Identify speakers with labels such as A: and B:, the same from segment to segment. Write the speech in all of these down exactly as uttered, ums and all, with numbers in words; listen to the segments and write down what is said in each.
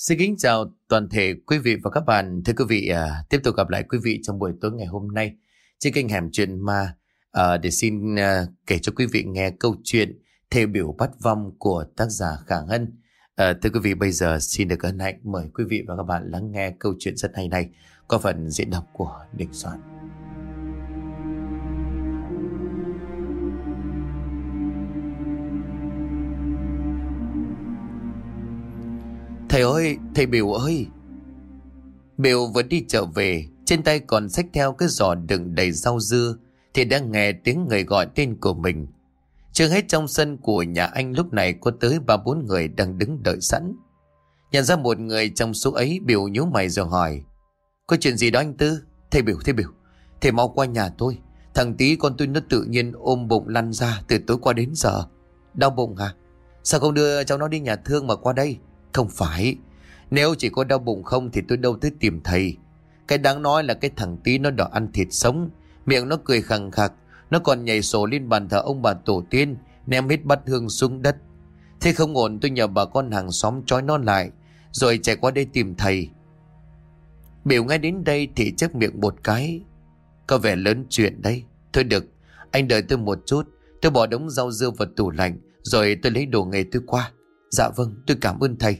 A: Xin kính chào toàn thể quý vị và các bạn. Thưa quý vị, à, tiếp tục gặp lại quý vị trong buổi tối ngày hôm nay trên kênh Hẻm Chuyện Ma à, để xin à, kể cho quý vị nghe câu chuyện Thề Biểu Bắt Vong của tác giả Khả Hân. À, thưa quý vị, bây giờ xin được ân hạnh mời quý vị và các bạn lắng nghe câu chuyện rất hay này có phần diễn đọc của Đình Soạn. Thầy ơi, thầy Biểu ơi! Biểu vừa đi trở về, trên tay còn xách theo cái giỏ đựng đầy rau dưa, thì đã nghe tiếng người gọi tên của mình. Chưa hết trong sân của nhà anh lúc này có tới ba bốn người đang đứng đợi sẵn. Nhận ra một người trong số ấy, Biểu nhíu mày rồi hỏi: "Có chuyện gì đó anh Tư?" "Thầy Biểu, thầy Biểu, thầy mau qua nhà tôi. Thằng tí con tôi nó tự nhiên ôm bụng lăn ra từ tối qua đến giờ." "Đau bụng hả? Sao không đưa cháu nó đi nhà thương mà qua đây?" "Không phải, nếu chỉ có đau bụng không thì tôi đâu tới tìm thầy. Cái đáng nói là cái thằng tí nó đòi ăn thịt sống, miệng nó cười khằng khặc, nó còn nhảy sổ lên bàn thờ ông bà tổ tiên, ném hết bát hương xuống đất. Thế không ổn, tôi nhờ bà con hàng xóm trói nó lại rồi chạy qua đây tìm thầy." Biểu nghe đến đây thì chép miệng một cái: "Có vẻ lớn chuyện đây. Thôi được, anh đợi tôi một chút, tôi bỏ đống rau dưa vào tủ lạnh rồi tôi lấy đồ nghề tôi qua." "Dạ vâng, tôi cảm ơn thầy."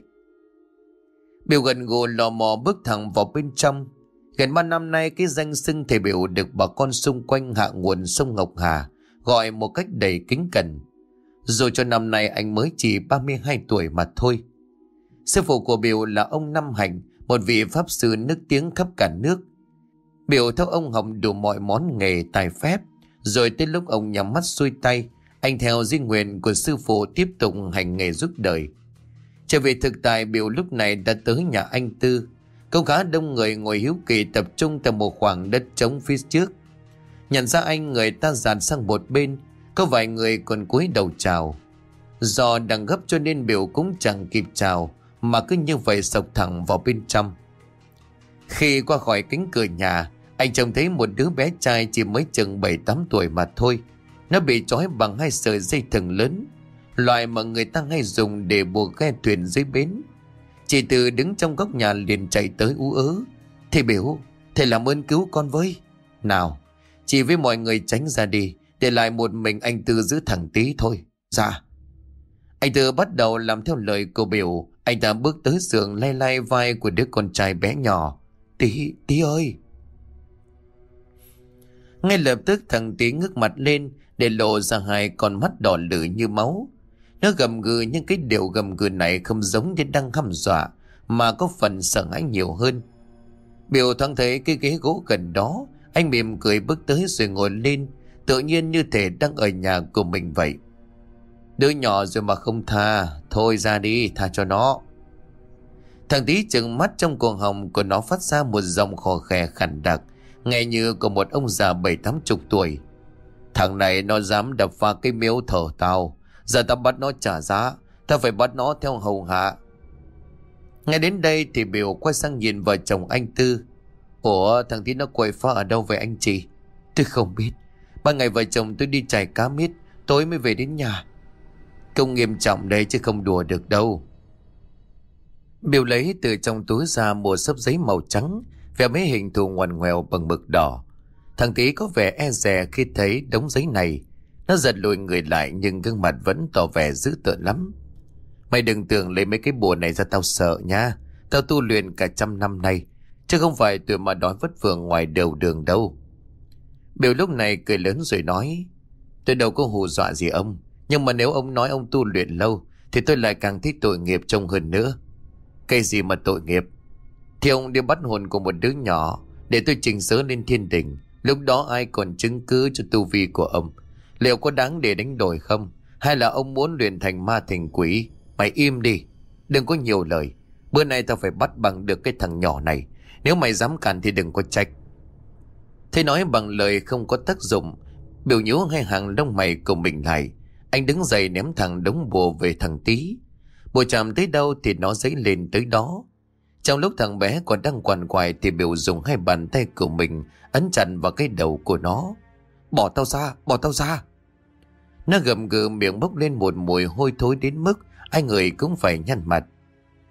A: Biểu gần gù lò mò bước thẳng vào bên trong. Gần ba năm nay, cái danh xưng thầy Biểu được bà con xung quanh hạ nguồn sông Ngọc Hà gọi một cách đầy kính cẩn. Dù cho năm nay anh mới chỉ ba mươi hai tuổi mà thôi. Sư phụ của Biểu là ông Năm Hạnh, một vị pháp sư nức tiếng khắp cả nước. Biểu theo ông học đủ mọi món nghề tài phép, rồi tới lúc ông nhắm mắt xuôi tay, anh theo di nguyện của sư phụ tiếp tục hành nghề giúp đời. Trở về thực tại, Biểu lúc này đã tới nhà anh Tư. Có khá đông người ngồi hiếu kỳ tập trung tại một khoảng đất trống phía trước. Nhận ra anh, người ta dàn sang một bên, có vài người còn cúi đầu chào. Do đang gấp cho nên Biểu cũng chẳng kịp chào, mà cứ như vậy sộc thẳng vào bên trong. Khi qua khỏi cánh cửa nhà, anh trông thấy một đứa bé trai chỉ mới chừng bảy tám tuổi mà thôi. Nó bị trói bằng hai sợi dây thừng lớn, loại mà người ta hay dùng để buộc ghe thuyền dưới bến. Chị Từ đứng trong góc nhà liền chạy tới ú ớ: "Thầy Biểu, thầy làm ơn cứu con với." "Nào, chị với mọi người tránh ra đi, để lại một mình anh Tư giữ thằng tí thôi." "Dạ." Anh Tư bắt đầu làm theo lời của Biểu. Anh ta bước tới giường, lay lay vai của đứa con trai bé nhỏ: "Tí, tí ơi." Ngay lập tức thằng tí ngước mặt lên để lộ ra hai con mắt đỏ lử như máu. Nó gầm gừ, nhưng cái điều gầm gừ này không giống như đang hăm dọa, mà có phần sợ hãi nhiều hơn. Biểu thoáng thấy cái ghế gỗ gần đó, anh mỉm cười bước tới rồi ngồi lên, tự nhiên như thể đang ở nhà của mình vậy. "Đứa nhỏ rồi mà không tha, thôi ra đi, tha cho nó." Thằng tí trừng mắt, trong cuồng họng của nó phát ra một giọng khò khè khàn đặc, nghe như của một ông già bảy tám chục tuổi. "Thằng này nó dám đập phá cái miếu thờ tao, giờ tao bắt nó trả giá, tao phải bắt nó theo hầu hạ." Nghe đến đây thì Biểu quay sang nhìn vợ chồng anh Tư: "Ủa, thằng tí nó quậy phá ở đâu vậy anh chị?" "Tôi không biết, ban ngày vợ chồng tôi đi chài cá miết, tối mới về đến nhà." "Công nghiêm trọng đây chứ không đùa được đâu." Biểu lấy từ trong túi ra một xấp giấy màu trắng, vẽ mấy hình thù ngoằn ngoèo bằng mực đỏ. Thằng tí có vẻ e dè khi thấy đống giấy này. Nó giật lùi người lại, nhưng gương mặt vẫn tỏ vẻ dữ tợn lắm. "Mày đừng tưởng lấy mấy cái bùa này ra tao sợ nha. Tao tu luyện cả trăm năm nay, chứ không phải tụi mà đói vất vưởng ngoài đầu đường đâu." Biểu lúc này cười lớn rồi nói: "Tôi đâu có hù dọa gì ông, nhưng mà nếu ông nói ông tu luyện lâu thì tôi lại càng thích tội nghiệp trông hơn nữa." "Cái gì mà tội nghiệp? Thì ông đi bắt hồn của một đứa nhỏ để tôi trình sớ lên thiên đình. Lúc đó ai còn chứng cứ cho tu vi của ông? Liệu có đáng để đánh đổi không? Hay là ông muốn luyện thành ma thành quỷ? Mày im đi, đừng có nhiều lời. Bữa nay tao phải bắt bằng được cái thằng nhỏ này. Nếu mày dám cản thì đừng có trách." Thế nói bằng lời không có tác dụng, Biểu nhíu hai hàng lông mày của mình lại. Anh đứng dậy ném thẳng đống bùa về thằng tí. Bùa chạm tới đâu thì nó dấy lên tới đó. Trong lúc thằng bé còn đang quằn quại thì Biểu dùng hai bàn tay của mình ấn chặt vào cái đầu của nó. "Bỏ tao ra, bỏ tao ra!" Nó gầm gừ, miệng bốc lên một mùi hôi thối đến mức ai người cũng phải nhăn mặt.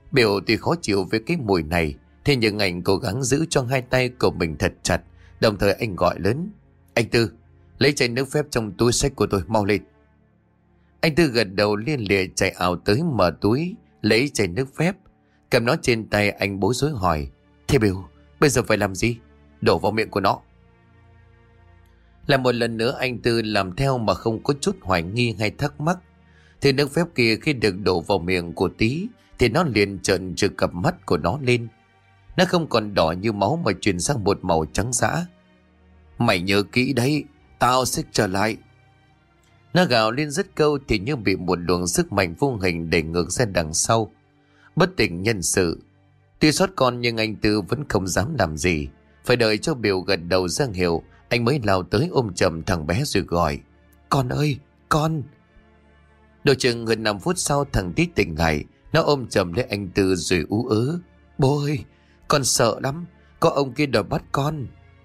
A: Biểu tuy khó chịu với cái mùi này, thế nhưng anh cố gắng giữ cho hai tay của mình thật chặt. Đồng thời anh gọi lớn: Anh Tư, lấy chai nước phép trong túi xách của tôi, mau lên. Anh Tư gật đầu liên lịa chạy ảo tới mở túi, lấy chai nước phép. Cầm nó trên tay, anh bối rối hỏi: Thế Biểu, bây giờ phải làm gì? Đổ vào miệng của nó. Lại một lần nữa anh Tư làm theo mà không có chút hoài nghi hay thắc mắc. Thì nước phép kia khi được đổ vào miệng của Tí thì nó liền trợn trừng cặp mắt của nó lên. Nó không còn đỏ như máu mà chuyển sang một màu trắng dã. Mày nhớ kỹ đấy, tao sẽ trở lại. Nó gào lên dứt câu thì như bị một luồng sức mạnh vô hình đẩy ngược ra đằng sau. Bất tỉnh nhân sự. Tuy sót con nhưng anh Tư vẫn không dám làm gì. Phải đợi cho Biểu gật đầu ra hiệu, anh mới lao tới ôm chầm thằng bé rồi gọi: Con ơi, con. Độ chừng gần năm phút sau thằng Tí tỉnh lại. Nó ôm chầm lấy anh Tư rồi ú ớ: Bố ơi, con sợ lắm, có ông kia đòi bắt con.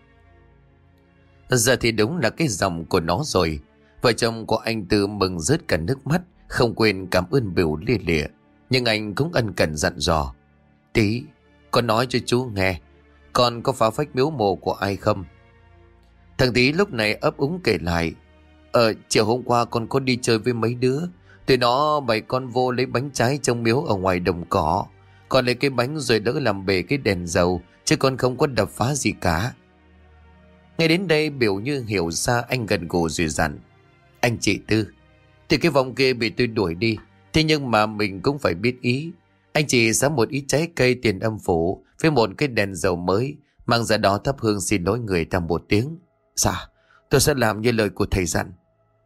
A: Giờ thì đúng là cái giọng của nó rồi. Vợ chồng của anh Tư mừng rớt cả nước mắt, không quên cảm ơn Biểu lia lịa. Nhưng anh cũng ân cần dặn dò: Tí, con nói cho chú nghe, con có phá phách miếu mộ của ai không? Thằng Tí lúc này ấp úng kể lại: Ờ, chiều hôm qua con có đi chơi với mấy đứa. Tụi nó bày con vô lấy bánh trái trong miếu ở ngoài đồng cỏ. Con lấy cái bánh rồi đỡ làm bể cái đèn dầu, chứ con không có đập phá gì cả. Ngay đến đây Biểu như hiểu ra, anh gần gù rồi dặn: Anh chị Tư, thì cái vòng kia bị tôi đuổi đi, thế nhưng mà mình cũng phải biết ý. Anh chị sắm một ít trái cây tiền âm phủ với một cái đèn dầu mới, mang ra đó thắp hương xin lỗi người ta một tiếng. Dạ, tôi sẽ làm như lời của thầy dặn.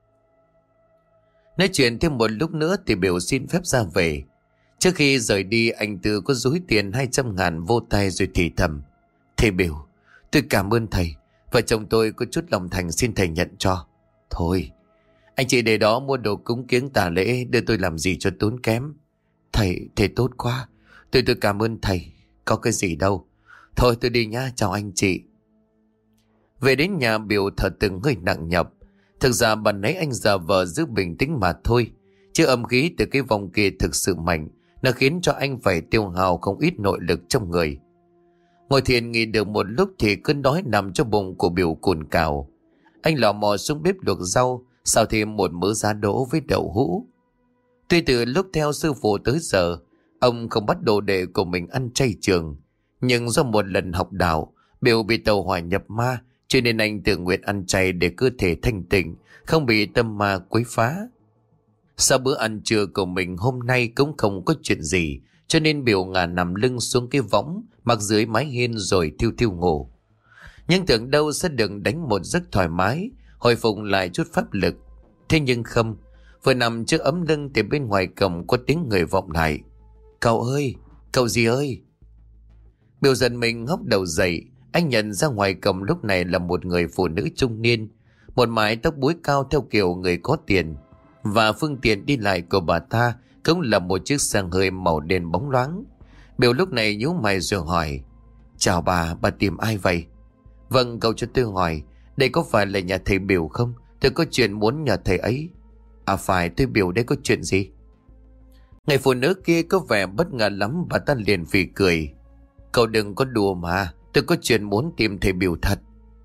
A: Nói chuyện thêm một lúc nữa thì Biểu xin phép ra về. Trước khi rời đi, anh Tư có dúi tiền hai trăm ngàn vô tay rồi thì thầm: Thầy Biểu, tôi cảm ơn thầy. Vợ chồng tôi có chút lòng thành xin thầy nhận cho. Thôi, anh chị để đó mua đồ cúng kiếng tà lễ, đưa tôi làm gì cho tốn kém. Thầy, thầy tốt quá. Tôi tôi cảm ơn thầy. Có cái gì đâu. Thôi tôi đi nha, chào anh chị. Về đến nhà Biểu thở từng hơi nặng nhọc. Thực ra bạn nãy anh giả vờ giữ bình tĩnh mà thôi. Chứ âm khí từ cái vòng kia thực sự mạnh. Nó khiến cho anh phải tiêu hao không ít nội lực trong người. Ngồi thiền nghỉ được một lúc thì cơn đói nằm trong bụng của Biểu cồn cào. Anh lò mò xuống bếp luộc rau, xào thêm một mớ giá đỗ với đậu hũ. Tuy từ lúc theo sư phụ tới giờ, ông không bắt đồ đệ của mình ăn chay trường. Nhưng do một lần học đạo, Biểu bị tàu hỏa nhập ma, cho nên anh tự nguyện ăn chay để cơ thể thanh tịnh, không bị tâm ma quấy phá. Sau bữa ăn trưa của mình hôm nay cũng không có chuyện gì, cho nên Biểu ngả nằm lưng xuống cái võng, mặc dưới mái hiên rồi thiêu thiêu ngủ. Nhưng tưởng đâu sẽ được đánh một giấc thoải mái, hồi phục lại chút pháp lực. Thế nhưng không, vừa nằm trước ấm lưng thì bên ngoài cổng có tiếng người vọng lại: Cậu ơi, cậu gì ơi. Biểu giật mình ngóc đầu dậy. Anh nhận ra ngoài cổng lúc này là một người phụ nữ trung niên, một mái tóc búi cao theo kiểu người có tiền, và phương tiện đi lại của bà ta cũng là một chiếc xe hơi màu đen bóng loáng. Biểu lúc này nhíu mày rồi hỏi: Chào bà, bà tìm ai vậy? Vâng, cậu cho tôi hỏi, đây có phải là nhà thầy Biểu không? Tôi có chuyện muốn nhờ thầy ấy. À phải, tôi Biểu đây có chuyện gì? Người phụ nữ kia có vẻ bất ngờ lắm, bà ta liền phì cười: Cậu đừng có đùa mà, tôi có chuyện muốn tìm thầy Biểu thật.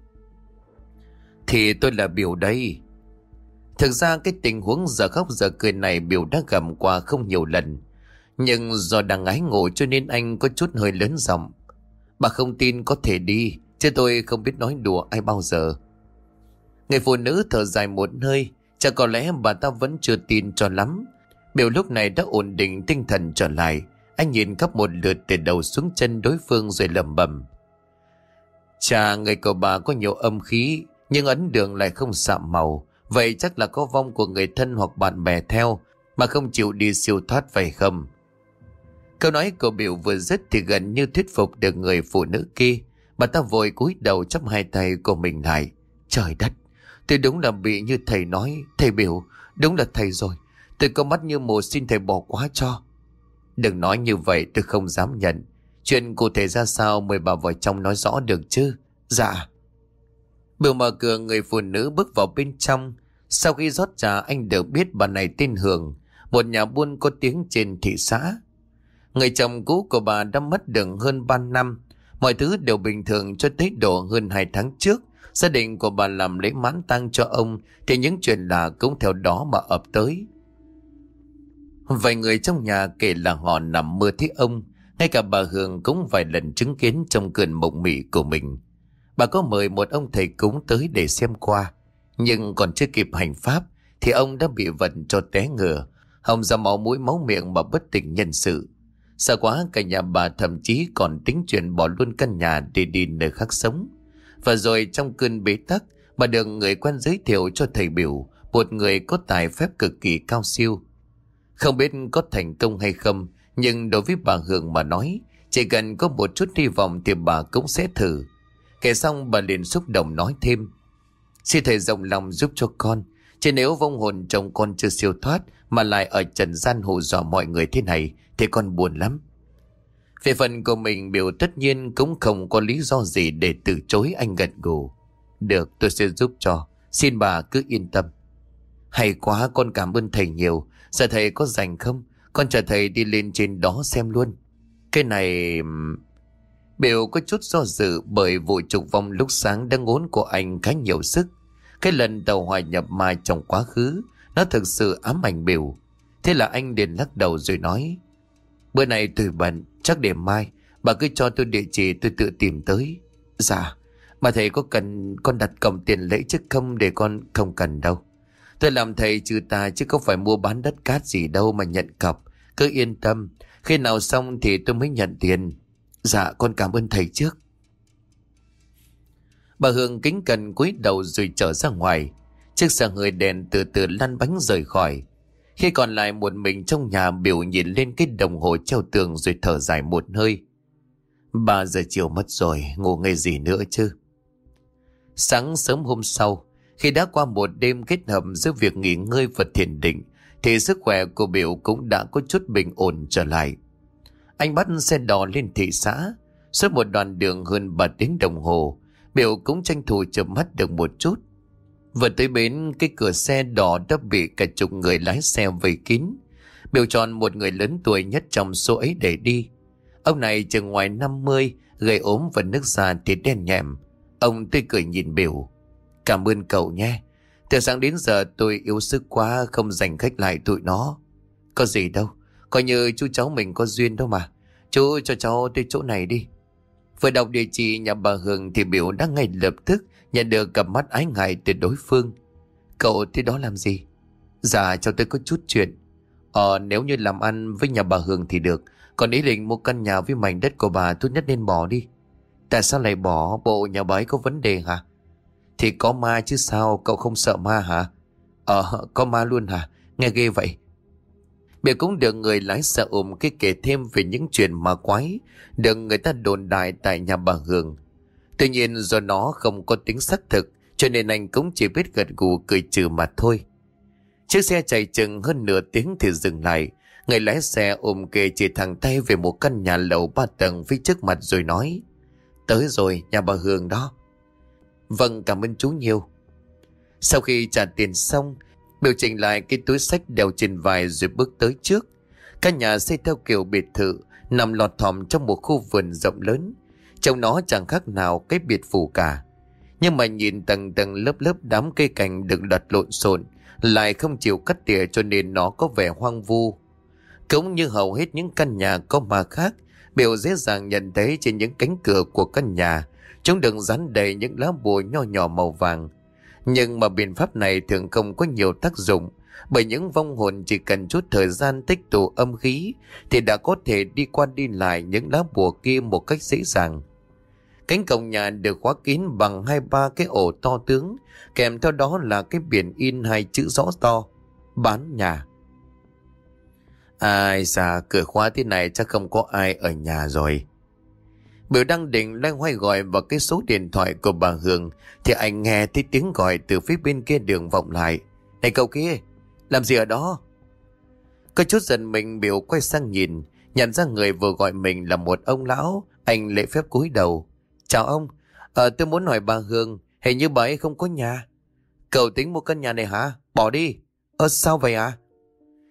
A: Thì tôi là Biểu đây. Thực ra cái tình huống giờ khóc giờ cười này Biểu đã gặp qua không nhiều lần, nhưng do đang ái ngộ cho nên anh có chút hơi lớn giọng: Bà không tin có thể đi, chứ tôi không biết nói đùa ai bao giờ. Người phụ nữ thở dài một hơi, chắc có lẽ bà ta vẫn chưa tin cho lắm. Biểu lúc này đã ổn định tinh thần trở lại. Anh nhìn khắp một lượt từ đầu xuống chân đối phương rồi lẩm bẩm: Chà, người của bà có nhiều âm khí, nhưng ấn đường lại không sạm màu. Vậy chắc là có vong của người thân hoặc bạn bè theo, mà không chịu đi siêu thoát phải không? Câu nói của Biểu vừa dứt thì gần như thuyết phục được người phụ nữ kia. Bà ta vội cúi đầu chắp hai tay của mình lại: Trời đất, tôi đúng là bị như thầy nói. Thầy Biểu, đúng là thầy rồi. Tôi có mắt như mù, xin thầy bỏ qua cho. Đừng nói như vậy, tôi không dám nhận. Chuyện cụ thể ra sao mời bà vào trong nói rõ được chứ? Dạ. Biểu mở cửa, người phụ nữ bước vào bên trong. Sau khi rót trà, anh được biết bà này tên Hường, một nhà buôn có tiếng trên thị xã. Người chồng cũ của bà đã mất được hơn ba năm. Mọi thứ đều bình thường cho tới độ hơn hai tháng trước. Gia đình của bà làm lễ mãn tang cho ông thì những chuyện lạ cũng theo đó mà ập tới. Vài người trong nhà kể là họ nằm mơ thấy ông. Ngay cả bà Hương cũng vài lần chứng kiến trong cơn mộng mị của mình. Bà có mời một ông thầy cúng tới để xem qua. Nhưng còn chưa kịp hành pháp thì ông đã bị vận cho té ngửa, họng ra máu mũi máu miệng mà bất tỉnh nhân sự. Sợ quá cả nhà bà thậm chí còn tính chuyện bỏ luôn căn nhà để đi nơi khác sống. Và rồi trong cơn bế tắc, bà được người quen giới thiệu cho thầy Biểu, một người có tài phép cực kỳ cao siêu. Không biết có thành công hay không, nhưng đối với bà Hương mà nói, chỉ cần có một chút hy vọng thì bà cũng sẽ thử. Kể xong bà liền xúc động nói thêm: "Xin thầy rộng lòng giúp cho con, chứ nếu vong hồn chồng con chưa siêu thoát mà lại ở trần gian hù dọa mọi người thế này thì con buồn lắm." Về phần của mình, Biểu tất nhiên cũng không có lý do gì để từ chối. Anh gật gù: "Được, tôi sẽ giúp cho, xin bà cứ yên tâm." "Hay quá, con cảm ơn thầy nhiều. Giờ thầy có rảnh không? Con chờ thầy đi lên trên đó xem luôn." "Cái này..." Biểu có chút do dự bởi vụ trục vong lúc sáng đã ngốn của anh khá nhiều sức. Cái lần đầu hòa nhập ma trong quá khứ, nó thực sự ám ảnh Biểu. Thế là anh liền lắc đầu rồi nói: "Bữa nay tôi bận, chắc để mai. Bà cứ cho tôi địa chỉ, tôi tự tìm tới." "Dạ, mà thầy có cần con đặt cọc tiền lễ chứ không?" "Để con không cần đâu. Tôi làm thầy trừ tà chứ không phải mua bán đất cát gì đâu mà nhận cọc. Cứ yên tâm, khi nào xong thì tôi mới nhận tiền." "Dạ, con cảm ơn thầy trước." Bà Hương kính cẩn cúi đầu rồi trở ra ngoài. Chiếc xe hơi đèn từ từ lăn bánh rời khỏi. Khi còn lại một mình trong nhà, Biểu nhìn lên cái đồng hồ treo tường rồi thở dài một hơi. Ba giờ chiều mất rồi, ngủ ngay gì nữa chứ. Sáng sớm hôm sau, khi đã qua một đêm kết hợp giữa việc nghỉ ngơi và thiền định, thì sức khỏe của Biểu cũng đã có chút bình ổn trở lại. Anh bắt xe đò lên thị xã. Suốt một đoạn đường hơn ba tiếng đồng hồ, Biểu cũng tranh thủ chợp mắt được một chút. Vừa tới bến, cái cửa xe đỏ đã bị cả chục người lái xe vây kín. Biểu chọn một người lớn tuổi nhất trong số ấy để đi. Ông này chừng ngoài năm mươi, gầy ốm và nước da thì đen nhẹm. Ông tươi cười nhìn Biểu: "Cảm ơn cậu nhé. Từ sáng đến giờ tôi yếu sức quá, không dành khách lại tụi nó." "Có gì đâu, coi như chú cháu mình có duyên đâu mà. Chú cho cháu tới chỗ này đi." Vừa đọc địa chỉ nhà bà Hương thì Biểu đã ngay lập tức nhận được cặp mắt ái ngại từ đối phương. "Cậu tới đó làm gì?" "Dạ, cháu tới có chút chuyện." Ờ nếu như làm ăn với nhà bà Hương thì được, còn ý định mua căn nhà với mảnh đất của bà tốt nhất nên bỏ đi." "Tại sao lại bỏ? Bộ nhà bà ấy có vấn đề hả?" "Thì có ma chứ sao, cậu không sợ ma hả?" "Ờ có ma luôn hả? Nghe ghê vậy." Biểu cũng được người lái xe ôm cái kể thêm về những chuyện ma quái được người ta đồn đại tại nhà bà Hương. Tuy nhiên do nó không có tính xác thực, cho nên anh cũng chỉ biết gật gù cười trừ mà thôi. Chiếc xe chạy chừng hơn nửa tiếng thì dừng lại. Người lái xe ôm kê chỉ thẳng tay về một căn nhà lầu ba tầng phía trước mặt rồi nói: "Tới rồi, nhà bà Hương đó." "Vâng, cảm ơn chú nhiều." Sau khi trả tiền xong, Biểu chỉnh lại cái túi xách đeo trên vai rồi bước tới trước. Căn nhà xây theo kiểu biệt thự, nằm lọt thỏm trong một khu vườn rộng lớn. Trông nó chẳng khác nào cái biệt phủ cả. Nhưng mà nhìn tầng tầng lớp lớp đám cây cảnh được đặt lộn xộn, lại không chịu cắt tỉa, cho nên nó có vẻ hoang vu. Cũng như hầu hết những căn nhà có ma khác, Biểu dễ dàng nhận thấy trên những cánh cửa của căn nhà chúng được dán đầy những lá bùa nho nhỏ màu vàng. Nhưng mà biện pháp này thường không có nhiều tác dụng, bởi những vong hồn chỉ cần chút thời gian tích tụ âm khí thì đã có thể đi qua đi lại những lá bùa kia một cách dễ dàng. Cánh cổng nhà được khóa kín bằng hai ba cái ổ to tướng, kèm theo đó là cái biển in hai chữ rõ to: "Bán nhà". Ai xa, cửa khóa thế này chắc không có ai ở nhà rồi. Biểu đang định loay hoay gọi vào cái số điện thoại của bà Hương thì anh nghe thấy tiếng gọi từ phía bên kia đường vọng lại: "Này cậu kia, làm gì ở đó?" Có chút giận mình, Biểu quay sang nhìn, nhận ra người vừa gọi mình là một ông lão. Anh lễ phép cúi đầu: "Chào ông, ờ, tôi muốn hỏi bà Hương, hình như bà ấy không có nhà." "Cậu tính mua căn nhà này hả? Bỏ đi." "Ơ sao vậy à?"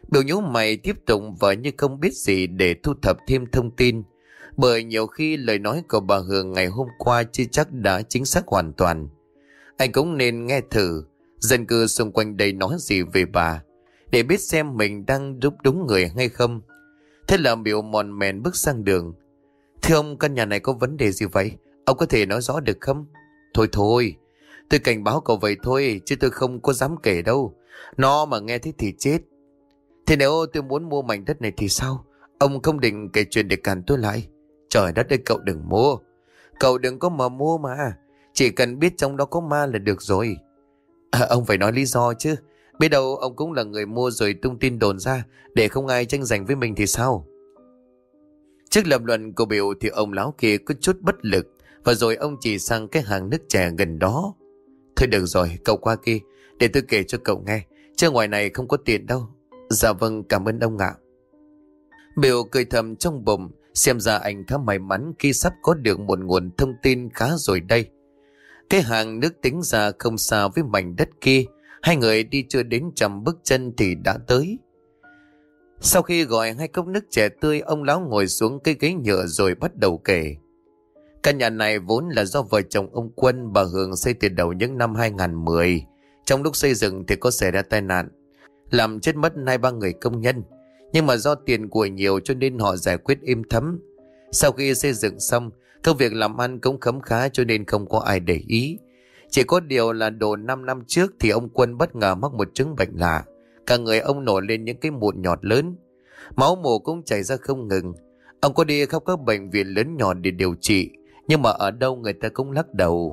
A: Biểu nhíu mày tiếp tục vờ như không biết gì để thu thập thêm thông tin. Bởi nhiều khi lời nói của bà Hường ngày hôm qua chưa chắc đã chính xác hoàn toàn. Anh cũng nên nghe thử dân cư xung quanh đây nói gì về bà, để biết xem mình đang giúp đúng người hay không. Thế là Biểu mòn mèn bước sang đường. Thưa ông, căn nhà này có vấn đề gì vậy? Ông có thể nói rõ được không? Thôi thôi, tôi cảnh báo cậu vậy thôi, chứ tôi không có dám kể đâu. Nó mà nghe thấy thì chết. Thế nếu tôi muốn mua mảnh đất này thì sao? Ông không định kể chuyện để cản tôi lại. Trời đất ơi, cậu đừng mua. Cậu đừng có mà mua mà. Chỉ cần biết trong đó có ma là được rồi. À, ông phải nói lý do chứ. Biết đâu ông cũng là người mua rồi tung tin đồn ra để không ai tranh giành với mình thì sao? Trước lập luận của Biểu thì ông lão kia có chút bất lực, và rồi ông chỉ sang cái hàng nước chè gần đó. Thôi được rồi, cậu qua kia để tôi kể cho cậu nghe, chứ ngoài này không có tiền đâu. Dạ vâng, cảm ơn ông ạ. Biểu cười thầm trong bụng, xem ra anh khá may mắn khi sắp có được một nguồn thông tin khá rồi đây. Cái hàng nước tính ra không xa với mảnh đất kia, hai người đi chưa đến trăm bước chân thì đã tới. Sau khi gọi hai cốc nước chè tươi, ông lão ngồi xuống cái ghế nhựa rồi bắt đầu kể. Căn nhà này vốn là do vợ chồng ông Quân bà Hường xây từ đầu những năm hai không một không. Trong lúc xây dựng thì có xảy ra tai nạn, làm chết mất hai ba người công nhân. Nhưng mà do tiền của nhiều cho nên họ giải quyết êm thấm. Sau khi xây dựng xong, công việc làm ăn cũng khấm khá cho nên không có ai để ý. Chỉ có điều là độ năm năm trước thì ông Quân bất ngờ mắc một chứng bệnh lạ. Cả người ông nổi lên những cái mụn nhọt lớn, máu mồ cũng chảy ra không ngừng. Ông có đi khắp các bệnh viện lớn nhỏ để điều trị, nhưng mà ở đâu người ta cũng lắc đầu.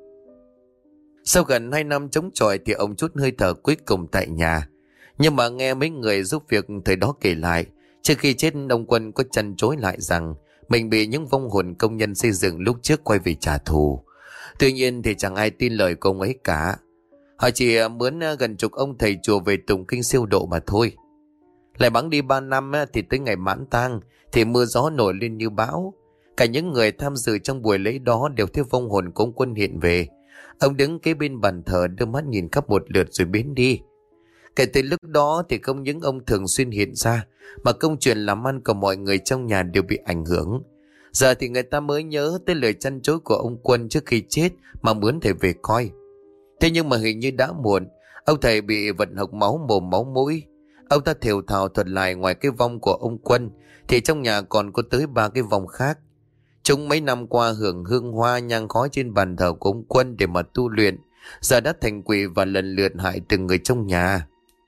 A: Sau gần hai năm chống chọi thì ông chút hơi thở cuối cùng tại nhà. Nhưng mà nghe mấy người giúp việc thời đó kể lại, trước khi chết ông Quân có chăn chối lại rằng mình bị những vong hồn công nhân xây dựng lúc trước quay về trả thù. Tuy nhiên thì chẳng ai tin lời của ông ấy cả. Họ chỉ mướn gần chục ông thầy chùa về tụng kinh siêu độ mà thôi. Lại bẵng đi ba năm thì tới ngày mãn tang thì mưa gió nổi lên như bão. Cả những người tham dự trong buổi lễ đó đều thấy vong hồn của ông Quân hiện về. Ông đứng kế bên bàn thờ đưa mắt nhìn khắp một lượt rồi biến đi. Kể từ lúc đó thì không những ông thường xuyên hiện ra, mà công chuyện làm ăn của mọi người trong nhà đều bị ảnh hưởng. Giờ thì người ta mới nhớ tới lời chăn chối của ông Quân trước khi chết mà mướn thầy về coi. Thế nhưng mà hình như đã muộn. Ông thầy bị vật hộc máu mồm máu mũi. Ông ta thều thào thuật lại ngoài cái vong của ông Quân thì trong nhà còn có tới ba cái vong khác. Chúng mấy năm qua hưởng hương hoa nhang khói trên bàn thờ của ông Quân để mà tu luyện, giờ đã thành quỷ và lần lượt hại từng người trong nhà.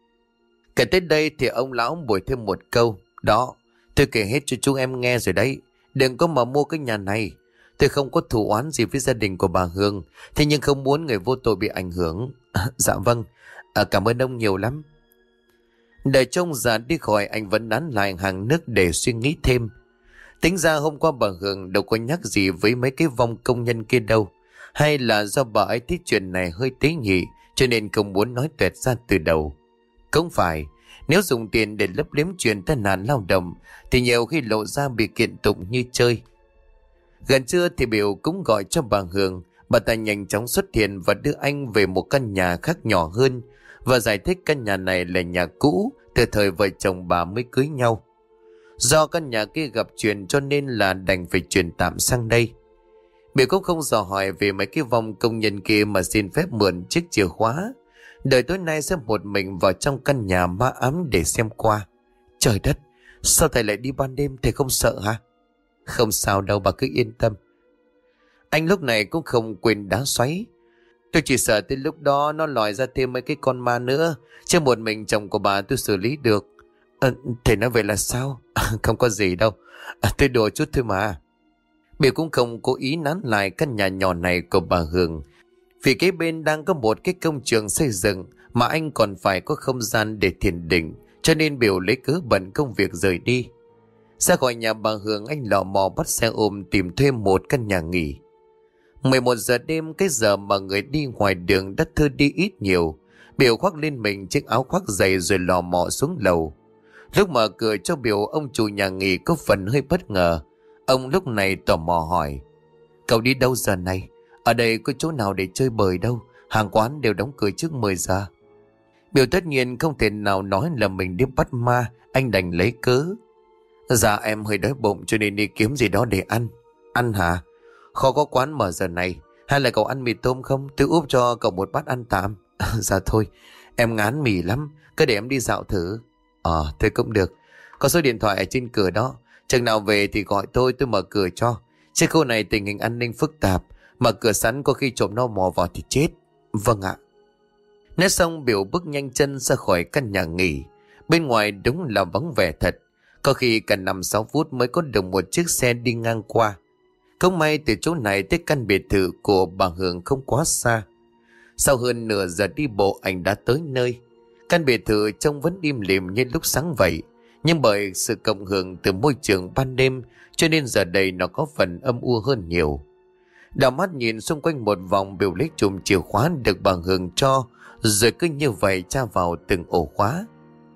A: Kể tới đây thì ông lão bồi thêm một câu. Đó, tôi kể hết cho chúng em nghe rồi đấy. Đừng có mà mua cái nhà này. Tôi không có thù oán gì với gia đình của bà Hương, thế nhưng không muốn người vô tội bị ảnh hưởng. À, dạ vâng, à, cảm ơn ông nhiều lắm. Đợi trông già đi khỏi, anh vẫn nán lại hàng nước để suy nghĩ thêm. Tính ra hôm qua bà Hương đâu có nhắc gì với mấy cái vong công nhân kia đâu. Hay là do bà ấy thích chuyện này hơi tế nhị cho nên không muốn nói tuẹt ra từ đầu. Không phải, nếu dùng tiền để lấp liếm chuyện tai nạn lao động thì nhiều khi lộ ra bị kiện tụng như chơi. Gần trưa thì Biểu cũng gọi cho bà Hương. Bà ta nhanh chóng xuất hiện và đưa anh về một căn nhà khác nhỏ hơn, và giải thích căn nhà này là nhà cũ từ thời vợ chồng bà mới cưới nhau. Do căn nhà kia gặp chuyện cho nên là đành phải chuyển tạm sang đây. Biểu cũng không dò hỏi về mấy cái vong công nhân kia mà xin phép mượn chiếc chìa khóa. Đợi tối nay sẽ một mình vào trong căn nhà ma ám để xem qua. Trời đất, sao thầy lại đi ban đêm, thầy không sợ hả? Không sao đâu, bà cứ yên tâm. Anh lúc này cũng không quên đá xoáy. Tôi chỉ sợ tới lúc đó nó lòi ra thêm mấy cái con ma nữa, chứ một mình chồng của bà tôi xử lý được. À, thầy nói vậy là sao? À, không có gì đâu, à, tôi đùa chút thôi mà. Biểu cũng không cố ý nán lại căn nhà nhỏ này của bà Hương, vì kế bên đang có một cái công trường xây dựng mà anh còn phải có không gian để thiền định, cho nên Biểu lấy cớ bận công việc rời đi. Ra khỏi nhà bà Hương, anh lò mò bắt xe ôm tìm thêm một căn nhà nghỉ. mười một giờ đêm, cái giờ mà người đi ngoài đường đã thưa đi ít nhiều. Biểu khoác lên mình chiếc áo khoác dày rồi lò mò xuống lầu. Lúc mở cửa cho Biểu, ông chủ nhà nghỉ có phần hơi bất ngờ. Ông lúc này tò mò hỏi: Cậu đi đâu giờ này? Ở đây có chỗ nào để chơi bời đâu, hàng quán đều đóng cửa trước mười giờ. Biểu tất nhiên không thể nào nói là mình đi bắt ma. Anh đành lấy cớ: Dạ em hơi đói bụng cho nên đi kiếm gì đó để ăn. Ăn hả? Khó có quán mở giờ này. Hay là cậu ăn mì tôm không? Tôi úp cho cậu một bát ăn tạm. Dạ thôi, em ngán mì lắm, cứ để em đi dạo thử. Ờ, thôi cũng được. Có số điện thoại ở trên cửa đó. Chừng nào về thì gọi tôi, tôi mở cửa cho. Trên khu này tình hình an ninh phức tạp, mở cửa sẵn có khi trộm nó mò vào thì chết. Vâng ạ. Nói xong Biểu bước nhanh chân ra khỏi căn nhà nghỉ. Bên ngoài đúng là vắng vẻ thật. Có khi cả năm sáu phút mới có được một chiếc xe đi ngang qua. Không may từ chỗ này tới căn biệt thự của bà Hường không quá xa. Sau hơn nửa giờ đi bộ anh đã tới nơi. Căn biệt thự trông vẫn im lìm như lúc sáng vậy. Nhưng bởi sự cộng hưởng từ môi trường ban đêm cho nên giờ đây nó có phần âm u hơn nhiều. Đảo mắt nhìn xung quanh một vòng, Biểu lấy chùm chìa khóa được bà Hường cho, rồi cứ như vậy tra vào từng ổ khóa.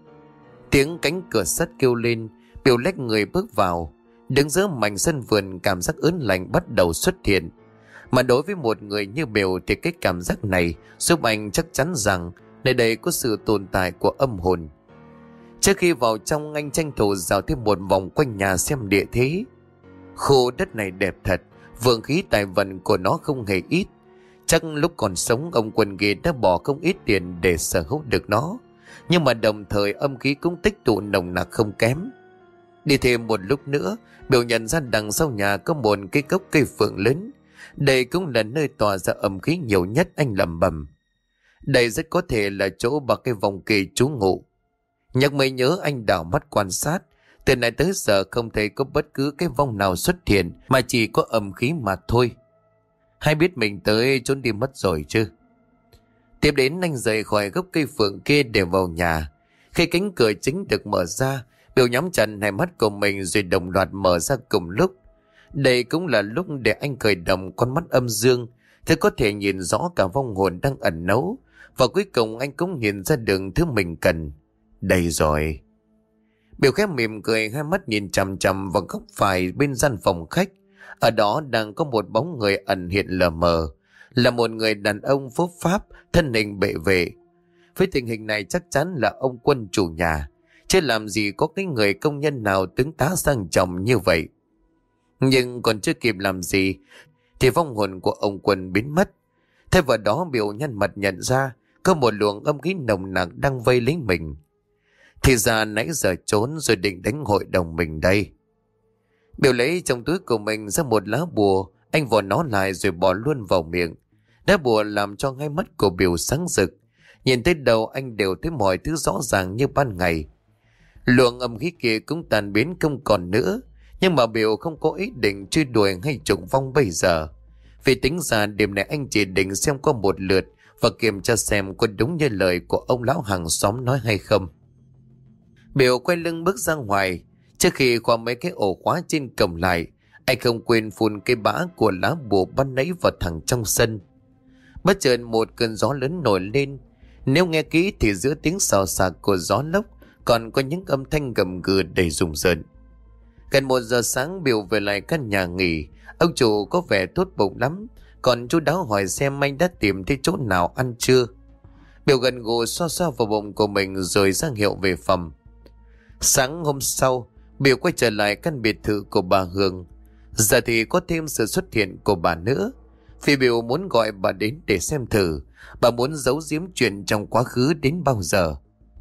A: Tiếng cánh cửa sắt kêu lên, Biểu lách người bước vào. Đứng giữa mảnh sân vườn, cảm giác ớn lạnh bắt đầu xuất hiện. Mà đối với một người như Biểu thì cái cảm giác này giúp anh chắc chắn rằng nơi đây có sự tồn tại của âm hồn. Trước khi vào trong, anh tranh thủ dạo thêm một vòng quanh nhà xem địa thế. Khu đất này đẹp thật, vượng khí tài vận của nó không hề ít. Chắc lúc còn sống ông Quân Ghi đã bỏ không ít tiền để sở hữu được nó. Nhưng mà đồng thời âm khí cũng tích tụ nồng nặc không kém. Đi thêm một lúc nữa, Biểu nhận ra đằng sau nhà có một cây gốc cây phượng lớn. Đây cũng là nơi tỏa ra âm khí nhiều nhất, anh lẩm bẩm. Đây rất có thể là chỗ bà cây vòng kỳ trú ngụ. Nhắc mới nhớ, anh đảo mắt quan sát. Từ nãy tới giờ không thấy có bất cứ cái vong nào xuất hiện, mà chỉ có âm khí mà thôi. Hay biết mình tới trốn đi mất rồi chứ? Tiếp đến anh rời khỏi gốc cây phượng kia để vào nhà. Khi cánh cửa chính được mở ra, Biểu nhắm chặt hai mắt của mình rồi đồng loạt mở ra cùng lúc. Đây cũng là lúc để anh khởi động con mắt âm dương, thế có thể nhìn rõ cả vong hồn đang ẩn náu. Và cuối cùng anh cũng nhìn ra được thứ mình cần. Đây rồi. Biểu khẽ mỉm cười, hai mắt nhìn chằm chằm vào góc phải bên gian phòng khách. Ở đó đang có một bóng người ẩn hiện lờ mờ. Là một người đàn ông phốp pháp, thân hình bệ vệ. Với tình hình này chắc chắn là ông Quân chủ nhà. Chứ làm gì có cái người công nhân nào tướng tá sang trọng như vậy. Nhưng còn chưa kịp làm gì thì vong hồn của ông Quân biến mất. Thay vào đó Biểu nhăn mặt nhận ra có một luồng âm khí nồng nặc đang vây lấy mình. Thì ra nãy giờ trốn rồi định đánh hội đồng mình đây. Biểu lấy trong túi của mình ra một lá bùa. Anh vò nó lại rồi bỏ luôn vào miệng. Lá bùa làm cho hai mắt của Biểu sáng rực. Nhìn tới đầu anh đều thấy mọi thứ rõ ràng như ban ngày. Luồng âm khí kia cũng tàn biến không còn nữa. Nhưng mà Biểu không có ý định truy đuổi hay trùng vong bây giờ. Vì tính ra đêm này anh chỉ định xem qua một lượt và kiểm tra xem có đúng như lời của ông lão hàng xóm nói hay không. Biểu quay lưng bước ra ngoài. Trước khi khóa mấy cái ổ khóa trên cổng lại, anh không quên phun cái bã của lá bùa ban nãy vào thẳng trong sân. Bất chợt một cơn gió lớn nổi lên. Nếu nghe kỹ thì giữa tiếng xào xạc của gió lốc còn có những âm thanh gầm gừ đầy rùng rợn. Gần một giờ sáng Biểu về lại căn nhà nghỉ. Ông chủ có vẻ tốt bụng lắm, còn chú đáo hỏi xem anh đã tìm thấy chỗ nào ăn chưa. Biểu gần gù xoa xoa vào bụng của mình rồi ra hiệu về phòng. Sáng hôm sau, Biểu quay trở lại căn biệt thự của bà Hương. Giờ thì có thêm sự xuất hiện của bà nữa. Vì Biểu muốn gọi bà đến để xem thử bà muốn giấu giếm chuyện trong quá khứ đến bao giờ.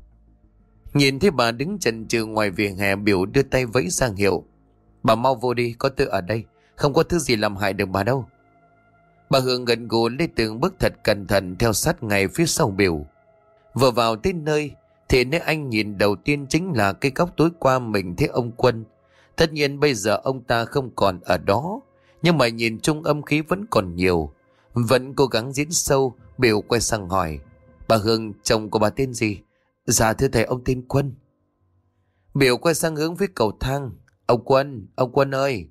A: Nhìn thấy bà đứng chần chừ ngoài vỉa hè, Biểu đưa tay vẫy sang hiệu. Bà mau vô đi, có tôi ở đây, không có thứ gì làm hại được bà đâu. Bà Hương gần gù lên từng bước thật cẩn thận theo sát ngay phía sau Biểu. Vừa vào tới nơi thì nơi anh nhìn đầu tiên chính là cái góc tối qua mình thấy ông Quân. Tất nhiên bây giờ ông ta không còn ở đó, nhưng mà nhìn chung âm khí vẫn còn nhiều. Vẫn cố gắng diễn sâu, Biểu quay sang hỏi. Bà Hương, chồng của bà tên gì? Dạ thưa thầy, ông tên Quân. Biểu quay sang hướng với cầu thang. Ông Quân, ông Quân ơi.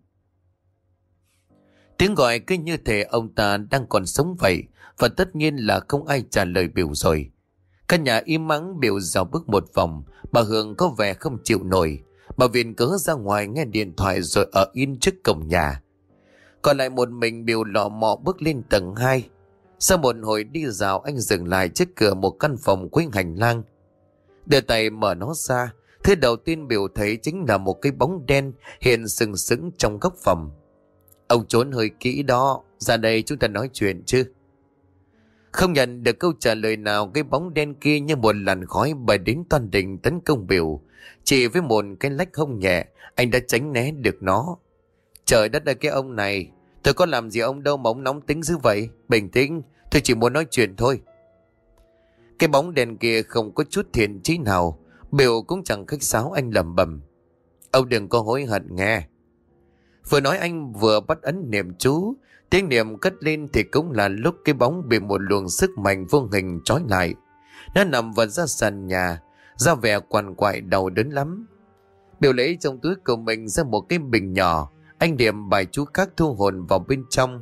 A: Tiếng gọi cứ như thể ông ta đang còn sống vậy. Và tất nhiên là không ai trả lời Biểu rồi. Căn nhà im ắng. Biểu dạo bước một vòng. Bà Hương có vẻ không chịu nổi. Bà viện cớ ra ngoài nghe điện thoại rồi ở yên trước cổng nhà. Còn lại một mình Biểu lọ mọ bước lên tầng hai. Sau một hồi đi dạo, anh dừng lại trước cửa một căn phòng cuối hành lang. Đưa tay mở nó ra, thứ đầu tiên Biểu thấy chính là một cái bóng đen hiện sừng sững trong góc phòng. Ông trốn hơi kỹ đó, ra đây chúng ta nói chuyện chứ. Không nhận được câu trả lời nào, cái bóng đen kia như một làn khói bay đến toan định tấn công Biểu. Chỉ với một cái lách hông nhẹ, anh đã tránh né được nó. Trời đất ơi, cái ông này, tôi có làm gì ông đâu mà ông nóng tính dữ vậy? Bình tĩnh, tôi chỉ muốn nói chuyện thôi. Cái bóng đen kia không có chút thiện chí nào, Biểu cũng chẳng khách sáo, anh lẩm bẩm: ông đừng có hối hận nghe. Vừa nói anh vừa bắt ấn niệm chú. Tiếng niệm cất lên thì cũng là lúc cái bóng bị một luồng sức mạnh vô hình trói lại. Nó nằm vật ra sàn nhà, ra vẻ quằn quại đau đớn lắm. Biểu lấy trong túi của mình ra một cái bình nhỏ, anh niệm bài chú khác thu hồn vào bên trong.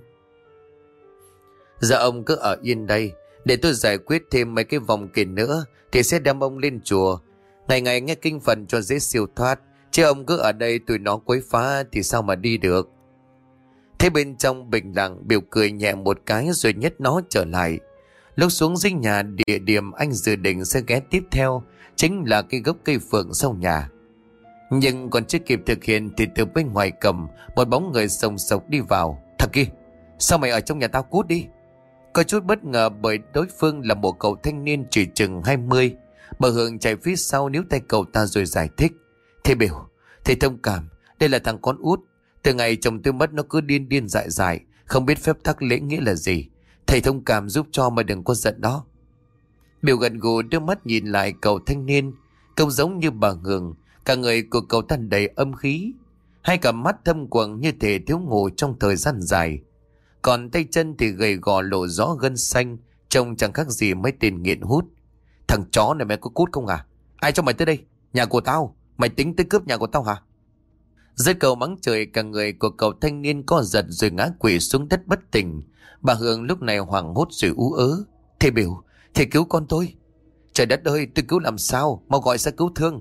A: Dạ ông cứ ở yên đây, để tôi giải quyết thêm mấy cái vòng kia nữa thì sẽ đem ông lên chùa. Ngày ngày nghe kinh Phật cho dễ siêu thoát, chứ ông cứ ở đây tụi nó quấy phá thì sao mà đi được. Thế bên trong bình lặng, Biểu cười nhẹ một cái rồi nhét nó trở lại. Lúc xuống dưới nhà, địa điểm anh dự định sẽ ghé tiếp theo chính là cái gốc cây phượng sau nhà. Nhưng còn chưa kịp thực hiện thì từ bên ngoài cầm một bóng người sồng sộc đi vào. Thằng kia, sao mày ở trong nhà tao, cút đi. Có chút bất ngờ bởi đối phương là một cậu thanh niên chỉ chừng hai mươi. Bà Hương chạy phía sau níu tay cậu ta rồi giải thích: Thế Biểu, thầy thông cảm, đây là thằng con út. Từ ngày chồng tôi mất nó cứ điên điên dại dại, không biết phép tắc lễ nghĩa là gì. Thầy thông cảm giúp cho mà đừng có giận đó. Biểu gật gù đưa mắt nhìn lại cậu thanh niên. Cậu giống như bà Hương, cả người của cậu ta đầy âm khí. Hai cặp mắt thâm quầng như thể thiếu ngủ trong thời gian dài. Còn tay chân thì gầy gò lộ rõ gân xanh, trông chẳng khác gì mấy tên nghiện hút. Thằng chó này mày có cút không à? Ai cho mày tới đây? Nhà của tao? Mày tính tới cướp nhà của tao hả? Dưới cầu mắng trời, cả người của cậu thanh niên co giật rồi ngã quỵ xuống đất bất tỉnh. Bà Hương lúc này hoảng hốt rồi ú ớ: Thầy Biểu, thầy cứu con tôi. Trời đất ơi, tôi cứu làm sao? Mau gọi xe cứu thương.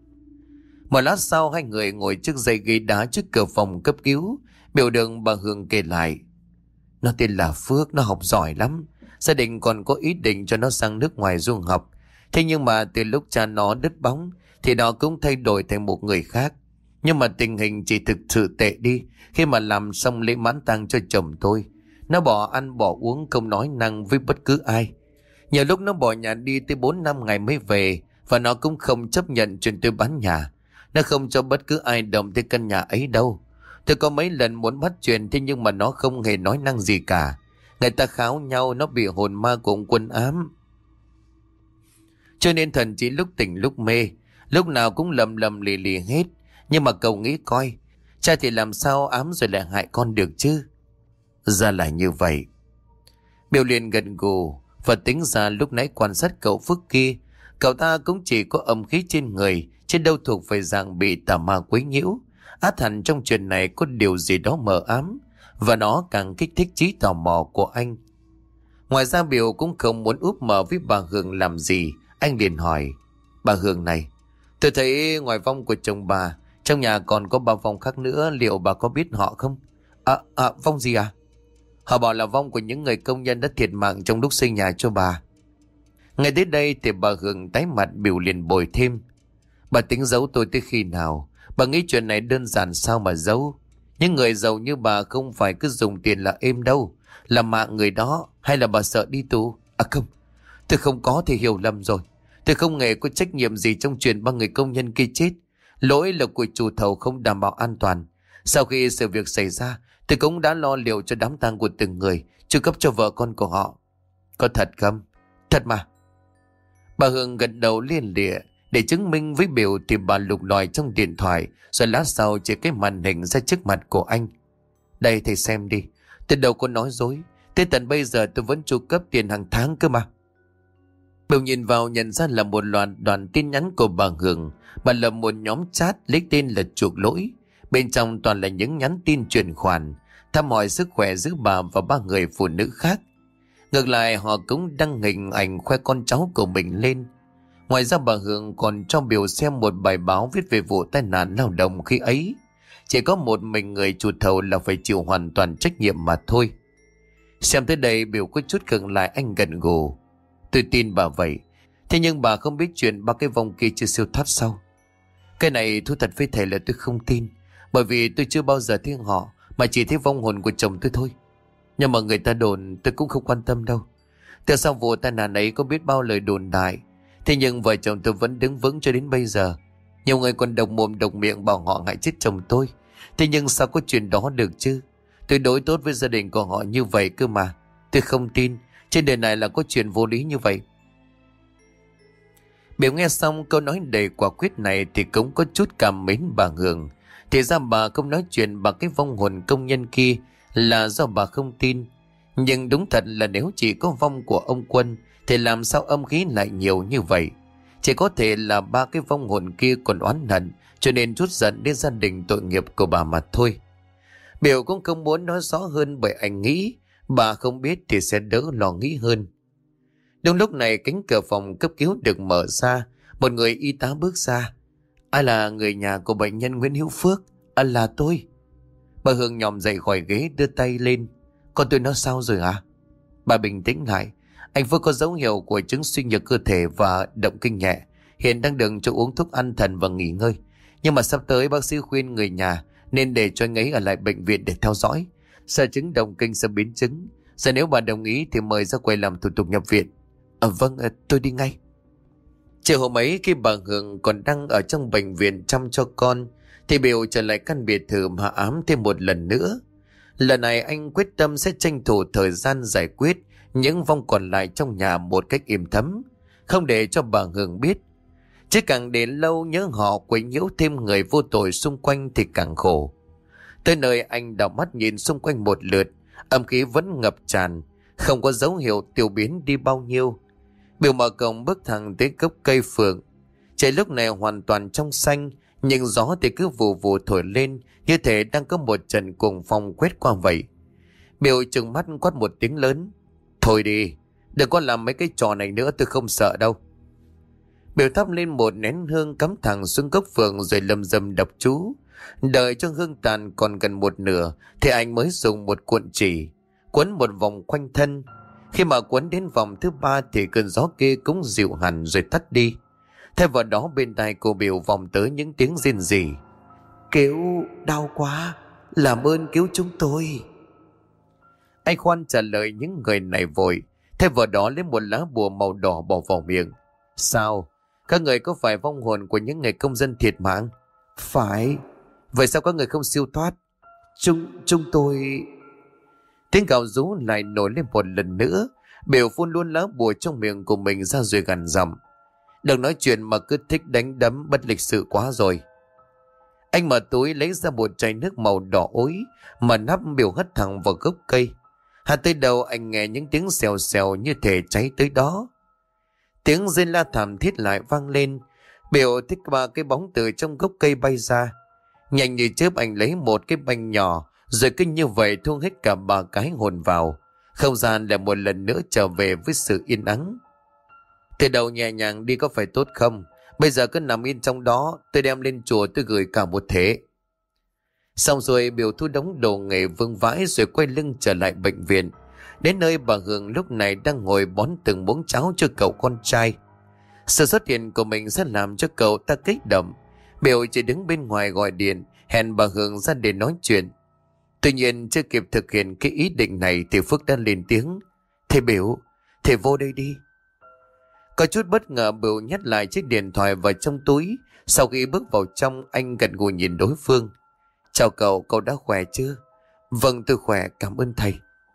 A: Một lát sau, hai người ngồi trước dây ghế đá trước cửa phòng cấp cứu. Biểu đường bà Hương kể lại: Nó tên là Phước, nó học giỏi lắm. Gia đình còn có ý định cho nó sang nước ngoài du học. Thế nhưng mà từ lúc cha nó đứt bóng thì nó cũng thay đổi thành một người khác. Nhưng mà tình hình chỉ thực sự tệ đi khi mà làm xong lễ mãn tang cho chồng tôi. Nó bỏ ăn bỏ uống, không nói năng với bất cứ ai. Nhiều lúc nó bỏ nhà đi tới bốn năm ngày mới về. Và nó cũng không chấp nhận chuyện tôi bán nhà. Nó không cho bất cứ ai động tới căn nhà ấy đâu. Tôi có mấy lần muốn bắt chuyện, thế nhưng mà nó không hề nói năng gì cả. Người ta kháo nhau nó bị hồn ma của ông Quân ám. Cho nên thần chỉ lúc tỉnh lúc mê, lúc nào cũng lầm lầm lì lì hết. Nhưng mà cậu nghĩ coi, cha thì làm sao ám rồi lại hại con được chứ? Ra là như vậy. Biểu liền gật gù và tính ra lúc nãy quan sát cậu Phước kia, cậu ta cũng chỉ có âm khí trên người, chứ đâu thuộc về dạng bị tà ma quấy nhiễu. Át hẳn trong chuyện này có điều gì đó mờ ám, và nó càng kích thích trí tò mò của anh. Ngoài ra Biểu cũng không muốn úp mở với bà Hương làm gì. Anh liền hỏi: Bà Hương này, tôi thấy ngoài vong của chồng bà, trong nhà còn có ba vong khác nữa, liệu bà có biết họ không? À, à vong gì à? Họ bảo là vong của những người công nhân đã thiệt mạng trong lúc xây nhà cho bà. Ngay đến đây thì bà Hương tái mặt. Biểu liền bồi thêm: Bà tính giấu tôi tới khi nào? Bà nghĩ chuyện này đơn giản sao mà giấu? Những người giàu như bà không phải cứ dùng tiền là êm đâu. Là mạng người đó. Hay là bà sợ đi tù? À không, tôi không có thì hiểu lầm rồi. Tôi không hề có trách nhiệm gì trong chuyện ba người công nhân kia chết. Lỗi là của chủ thầu không đảm bảo an toàn. Sau khi sự việc xảy ra, tôi cũng đã lo liệu cho đám tang của từng người, chu cấp cho vợ con của họ. Có thật không? Thật mà. Bà Hương gật đầu liên lịa. Để chứng minh với Biểu thì bà lục lọi trong điện thoại, rồi lát sau chỉ cái màn hình ra trước mặt của anh. Đây thầy xem đi, tôi đâu có nói dối. Tới tận bây giờ tôi vẫn chu cấp tiền hàng tháng cơ mà. Biểu nhìn vào nhận ra là một loạt đoàn tin nhắn của bà Hương. Bà lập một nhóm chat lấy tên là chuộc lỗi. Bên trong toàn là những nhắn tin chuyển khoản, thăm hỏi sức khỏe giữa bà và ba người phụ nữ khác. Ngược lại họ cũng đăng hình ảnh khoe con cháu của mình lên. Ngoài ra bà Hương còn cho Biểu xem một bài báo viết về vụ tai nạn lao động khi ấy. Chỉ có một mình người chủ thầu là phải chịu hoàn toàn trách nhiệm mà thôi. Xem tới đây Biểu có chút khựng lại, anh gật gù. Tôi tin bà vậy. Thế nhưng bà không biết chuyện ba cái vong kia chưa siêu thoát sao? Cái này thú thật với thầy là tôi không tin. Bởi vì tôi chưa bao giờ thấy họ, mà chỉ thấy vong hồn của chồng tôi thôi. Nhưng mà người ta đồn tôi cũng không quan tâm đâu. Từ sau vụ tai nạn ấy có biết bao lời đồn đại. Thế nhưng vợ chồng tôi vẫn đứng vững cho đến bây giờ. Nhiều người còn độc mồm độc miệng bảo họ ngại chết chồng tôi. Thế nhưng sao có chuyện đó được chứ? Tôi đối tốt với gia đình của họ như vậy cơ mà. Tôi không tin trên đời này là có chuyện vô lý như vậy. Biểu nghe xong câu nói đầy quả quyết này thì cũng có chút cảm mến bà Hường. Thì ra bà không nói chuyện bằng cái vong hồn công nhân kia là do bà không tin. Nhưng đúng thật là nếu chỉ có vong của ông Quân thì làm sao âm khí lại nhiều như vậy? Chỉ có thể là ba cái vong hồn kia còn oán hận, cho nên trút giận đến gia đình tội nghiệp của bà mà thôi. Biểu cũng không muốn nói rõ hơn, bởi anh nghĩ bà không biết thì sẽ đỡ lo nghĩ hơn. Đúng lúc này cánh cửa phòng cấp cứu được mở ra, một người y tá bước ra. Ai là người nhà của bệnh nhân Nguyễn Hữu Phước? À, là tôi. Bà Hương nhòm dậy khỏi ghế đưa tay lên. Con tôi nó sao rồi hả? Bà bình tĩnh lại. Anh Phước có dấu hiệu của chứng suy nhược cơ thể và động kinh nhẹ. Hiện đang được cho uống thuốc an thần và nghỉ ngơi. Nhưng mà sắp tới bác sĩ khuyên người nhà nên để cho anh ấy ở lại bệnh viện để theo dõi. Sợ chứng động kinh sẽ biến chứng. Giờ nếu bà đồng ý thì mời ra quầy làm thủ tục nhập viện. À, vâng, tôi đi ngay. Chiều hôm ấy khi bà Hương còn đang ở trong bệnh viện chăm cho con thì Biểu trở lại căn biệt thự mà ám thêm một lần nữa. Lần này anh quyết tâm sẽ tranh thủ thời gian giải quyết những vong còn lại trong nhà một cách im thấm, không để cho bà Hương biết. Chứ càng để lâu nhớ họ quấy nhiễu thêm người vô tội xung quanh thì càng khổ. Tới nơi anh đảo mắt nhìn xung quanh một lượt, âm khí vẫn ngập tràn, không có dấu hiệu tiêu biến đi bao nhiêu. Biểu mở cổng bước thẳng tới gốc cây phượng. Trời lúc này hoàn toàn trong xanh, nhưng gió thì cứ vù vù thổi lên, như thể đang có một trận cuồng phong quét qua vậy. Biểu trừng mắt quát một tiếng lớn. Thôi đi, đừng có làm mấy cái trò này nữa, tôi không sợ đâu. Biểu thắp lên một nén hương cắm thẳng xuống gốc phượng rồi lầm rầm đọc chú. Đợi cho hương tàn còn gần một nửa thì anh mới dùng một cuộn chỉ quấn một vòng quanh thân. Khi mà quấn đến vòng thứ ba thì cơn gió kia cũng dịu hẳn rồi tắt đi. Thay vào đó bên tai cô Biểu vòng tới những tiếng rên rỉ. Cứu, đau quá, làm ơn cứu chúng tôi. Anh khoan trả lời những người này vội. Thay vào đó lấy một lá bùa màu đỏ bỏ vào miệng. Sao? Các người có phải vong hồn của những người công dân thiệt mạng? Phải. Vậy sao các người không siêu thoát? Chúng, chúng tôi... Tiếng gào rú lại nổi lên một lần nữa. Biểu phun luôn lá bùa trong miệng của mình ra rồi gằn giọng. Đừng nói chuyện mà cứ thích đánh đấm, bất lịch sự quá rồi. Anh mở túi lấy ra một chai nước màu đỏ ối, mà nắp Biểu hất thẳng vào gốc cây. Hạ tới đầu anh nghe những tiếng xèo xèo như thể cháy tới đó. Tiếng rên la thảm thiết lại vang lên. Biểu thích ba cái bóng từ trong gốc cây bay ra. Nhanh như chớp anh lấy một cái banh nhỏ, rồi cứ như vậy thu hết cả ba cái hồn vào. Không gian lại một lần nữa trở về với sự yên ắng. Từ đầu nhẹ nhàng đi có phải tốt không? Bây giờ cứ nằm yên trong đó, tôi đem lên chùa tôi gửi cả một thế. Xong rồi Biểu thu đống đồ nghề vương vãi rồi quay lưng trở lại bệnh viện. Đến nơi bà Hương lúc này đang ngồi bón từng muỗng cháo cho cậu con trai. Sự xuất hiện của mình sẽ làm cho cậu ta kích động. Biểu chỉ đứng bên ngoài gọi điện hẹn bà Hương ra để nói chuyện. Tuy nhiên chưa kịp thực hiện cái ý định này thì Phước đã lên tiếng. Thầy Biểu, thầy vô đây đi. Có chút bất ngờ Biểu nhét lại chiếc điện thoại vào trong túi. Sau khi bước vào trong anh gật gù nhìn đối phương. Chào cậu, cậu đã khỏe chưa? Vâng tôi khỏe, cảm ơn thầy.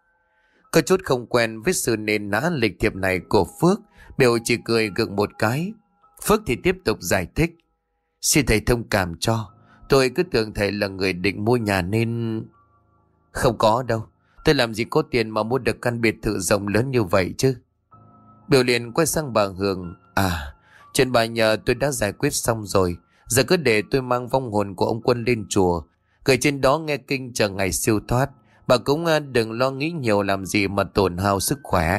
A: Có chút không quen với sự nền nã lịch thiệp này của Phước, Biểu chỉ cười gượng một cái. Phước thì tiếp tục giải thích. Xin thầy thông cảm cho. Tôi cứ tưởng thầy là người định mua nhà nên... Không có đâu. Tôi làm gì có tiền mà mua được căn biệt thự rộng lớn như vậy chứ. Biểu liền quay sang bà Hương. À, chuyện bà nhờ tôi đã giải quyết xong rồi. Giờ cứ để tôi mang vong hồn của ông Quân lên chùa, gửi trên đó nghe kinh chờ ngày siêu thoát. Bà cũng đừng lo nghĩ nhiều làm gì mà tổn hao sức khỏe.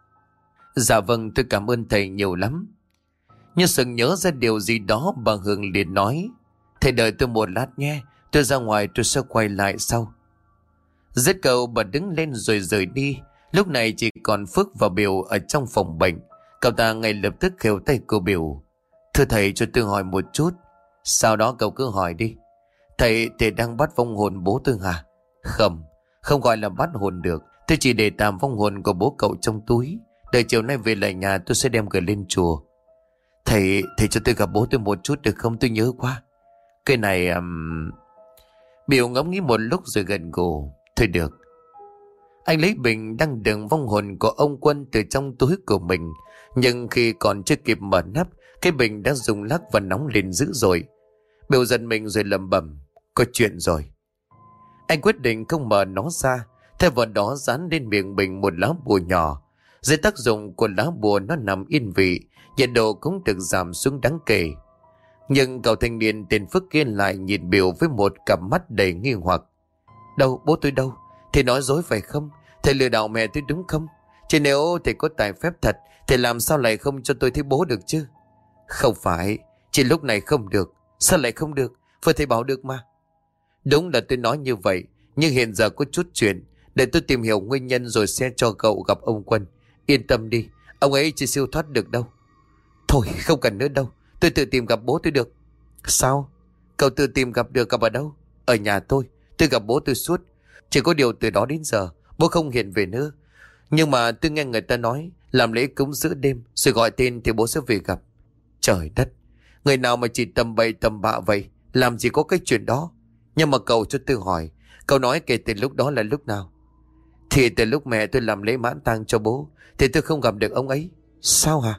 A: Dạ vâng, tôi cảm ơn thầy nhiều lắm. Như sừng nhớ ra điều gì đó, bà Hương liền nói. Thầy đợi tôi một lát nhé, tôi ra ngoài tôi sẽ quay lại sau. Dứt câu bà đứng lên rồi rời đi. Lúc này chỉ còn Phước và Biểu ở trong phòng bệnh. Cậu ta ngay lập tức khều tay cô Biểu. Thưa thầy, cho tôi hỏi một chút. Sau đó cậu cứ hỏi đi. Thầy, thầy đang bắt vong hồn bố tôi hả? Không, không gọi là bắt hồn được. Tôi chỉ để tạm vong hồn của bố cậu trong túi. Đợi chiều nay về lại nhà tôi sẽ đem gửi lên chùa. Thầy, thầy cho tôi gặp bố tôi một chút được không? Tôi nhớ quá. Cái này... Um... Biểu ngẫm nghĩ một lúc rồi gật gù. Thôi được. Anh lấy bình đang đựng vong hồn của ông Quân từ trong túi của mình. Nhưng khi còn chưa kịp mở nắp, cái bình đã rung lắc và nóng lên dữ dội. Biểu giật mình rồi lẩm bẩm. Có chuyện rồi. Anh quyết định không mở nó ra. Thay vào đó dán lên miệng bình một lá bùa nhỏ. Dưới tác dụng của lá bùa nó nằm yên vị, nhiệt độ cũng được giảm xuống đáng kể. Nhưng cậu thanh niên tên Phước kia lại nhìn Biểu với một cặp mắt đầy nghi hoặc. Đâu, bố tôi đâu? Thầy nói dối phải không? Thầy lừa đảo mẹ tôi đúng không? Chứ nếu thầy có tài phép thật thì làm sao lại không cho tôi thấy bố được chứ? Không phải, chỉ lúc này không được. Sao lại không được? Phải thầy bảo được mà. Đúng là tôi nói như vậy, nhưng hiện giờ có chút chuyện. Để tôi tìm hiểu nguyên nhân rồi sẽ cho cậu gặp ông Quân. Yên tâm đi, ông ấy chưa siêu thoát được đâu. Thôi không cần nữa đâu, tôi tự tìm gặp bố tôi được. Sao? Cậu tự tìm gặp được, gặp ở đâu? Ở nhà tôi, tôi gặp bố tôi suốt. Chỉ có điều từ đó đến giờ bố không hiện về nữa. Nhưng mà tôi nghe người ta nói làm lễ cúng giữa đêm rồi gọi tên thì bố sẽ về gặp. Trời đất, người nào mà chỉ tầm bậy tầm bạ vậy, làm gì có cái chuyện đó. Nhưng mà cậu cho tôi hỏi, cậu nói kể từ lúc đó là lúc nào? Thì từ lúc mẹ tôi làm lễ mãn tang cho bố thì tôi không gặp được ông ấy. Sao hả?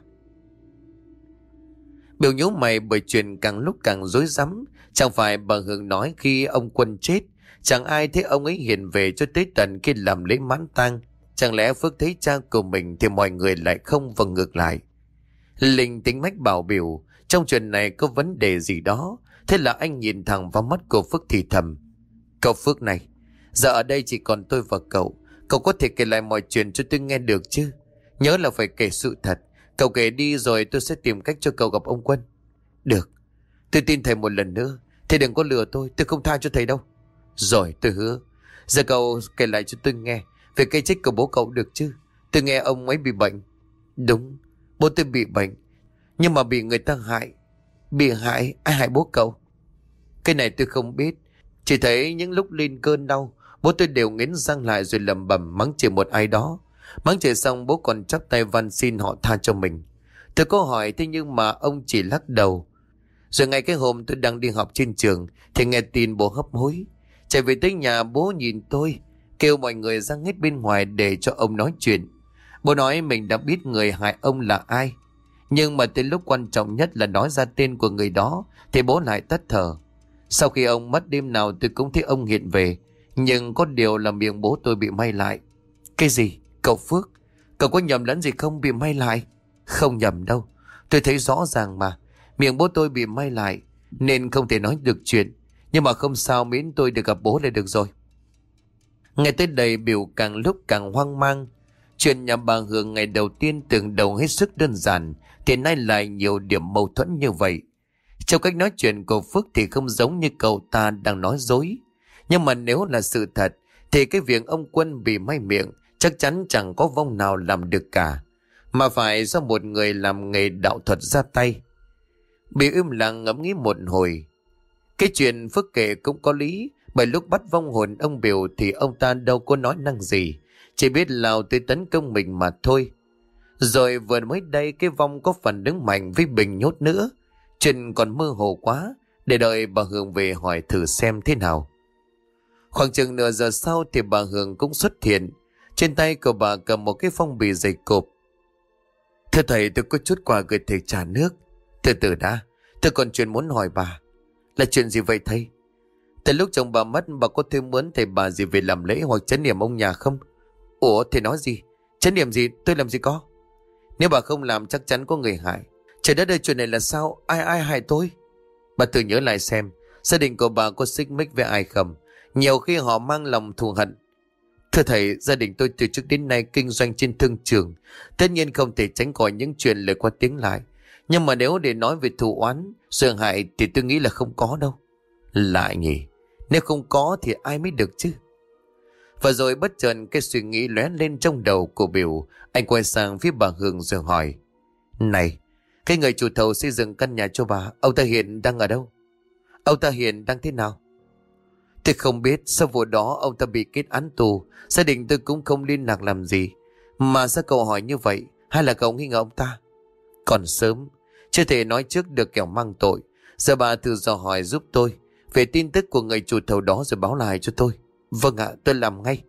A: Biểu nhíu mày bởi chuyện càng lúc càng rối rắm. Chẳng phải bà Hương nói khi ông Quân chết chẳng ai thấy ông ấy hiện về cho tới tận khi làm lễ mãn tang. Chẳng lẽ Phước thấy cha của mình thì mọi người lại không, và ngược lại. Linh tính mách bảo Biểu trong chuyện này có vấn đề gì đó. Thế là anh nhìn thẳng vào mắt của Phước thì thầm. Cậu Phước này, giờ ở đây chỉ còn tôi và cậu. Cậu có thể kể lại mọi chuyện cho tôi nghe được chứ? Nhớ là phải kể sự thật. Cậu kể đi rồi tôi sẽ tìm cách cho cậu gặp ông Quân. Được, tôi tin thầy một lần nữa. Thầy đừng có lừa tôi, tôi không tha cho thầy đâu. Rồi, tôi hứa. Giờ cậu kể lại cho tôi nghe về cái chết của bố cậu được chứ? Tôi nghe ông ấy bị bệnh. Đúng, bố tôi bị bệnh, nhưng mà bị người ta hại. Bị hại? Ai hại bố cậu? Cái này tôi không biết. Chỉ thấy những lúc lên cơn đau, bố tôi đều nghiến răng lại rồi lẩm bẩm mắng chửi một ai đó. Mắng chửi xong bố còn chắp tay van xin họ tha cho mình. Tôi có hỏi thế nhưng mà ông chỉ lắc đầu. Rồi ngay cái hôm tôi đang đi học trên trường thì nghe tin bố hấp hối. Chạy về tới nhà bố nhìn tôi, kêu mọi người ra hết bên ngoài để cho ông nói chuyện. Bố nói mình đã biết người hại ông là ai. Nhưng mà tới lúc quan trọng nhất là nói ra tên của người đó thì bố lại tắt thở. Sau khi ông mất đêm nào tôi cũng thấy ông hiện về. Nhưng có điều là miệng bố tôi bị may lại. Cái gì? Cậu Phước, cậu có nhầm lẫn gì không? Bị may lại? Không nhầm đâu, tôi thấy rõ ràng mà. Miệng bố tôi bị may lại nên không thể nói được chuyện. Nhưng mà không sao, miễn tôi được gặp bố là được rồi. Nghe tới đây Biểu càng lúc càng hoang mang. Chuyện nhà bà Hương ngày đầu tiên tưởng đầu hết sức đơn giản thì nay lại nhiều điểm mâu thuẫn như vậy. Trong cách nói chuyện của Phước thì không giống như cậu ta đang nói dối. Nhưng mà nếu là sự thật thì cái việc ông Quân bị may miệng chắc chắn chẳng có vong nào làm được cả, mà phải do một người làm nghề đạo thuật ra tay. Bị im lặng ngẫm nghĩ một hồi. Cái chuyện Phước kể cũng có lý, bởi lúc bắt vong hồn ông Biểu thì ông ta đâu có nói năng gì, chỉ biết lao tới tấn công mình mà thôi. Rồi vừa mới đây cái vong có phần đứng mạnh với bình nhốt nữa. Chuyện còn mơ hồ quá, để đợi bà Hương về hỏi thử xem thế nào. Khoảng chừng nửa giờ sau thì bà Hương cũng xuất hiện. Trên tay của bà cầm một cái phong bì dày cộp. Thưa thầy, tôi có chút quà gửi thầy trà nước. Từ từ đã, tôi còn chuyện muốn hỏi bà. Là chuyện gì vậy thầy? Từ lúc chồng bà mất, bà có thêm muốn thầy bà gì về làm lễ hoặc trấn niệm ông nhà không? Ủa, thầy nói gì? Trấn niệm gì? Tôi làm gì có? Nếu bà không làm chắc chắn có người hại. Trời đất ơi, chuyện này là sao? Ai ai hại tôi? Bà tự nhớ lại xem, gia đình của bà có xích mích với ai không? Nhiều khi họ mang lòng thù hận. Thưa thầy, gia đình tôi từ trước đến nay kinh doanh trên thương trường, tất nhiên không thể tránh khỏi những chuyện lời qua tiếng lại. Nhưng mà nếu để nói về thù oán, sợ hại thì tôi nghĩ là không có đâu. Lại nhỉ, nếu không có thì ai mới được chứ? Và rồi bất chợt cái suy nghĩ lóe lên trong đầu của Biểu. Anh quay sang phía bà Hương rồi hỏi: Này, cái người chủ thầu xây dựng căn nhà cho bà, ông ta hiện đang ở đâu? Ông ta hiện đang thế nào? Tôi không biết. Sau vụ đó ông ta bị kết án tù, gia đình tôi cũng không liên lạc làm gì. Mà sao cậu hỏi như vậy? Hay là cậu nghi ngờ ông ta? Còn sớm, chưa thể nói trước được kẻo mang tội. Giờ bà thử dò hỏi giúp tôi về tin tức của người chủ thầu đó rồi báo lại cho tôi. Vâng ạ, tôi làm ngay.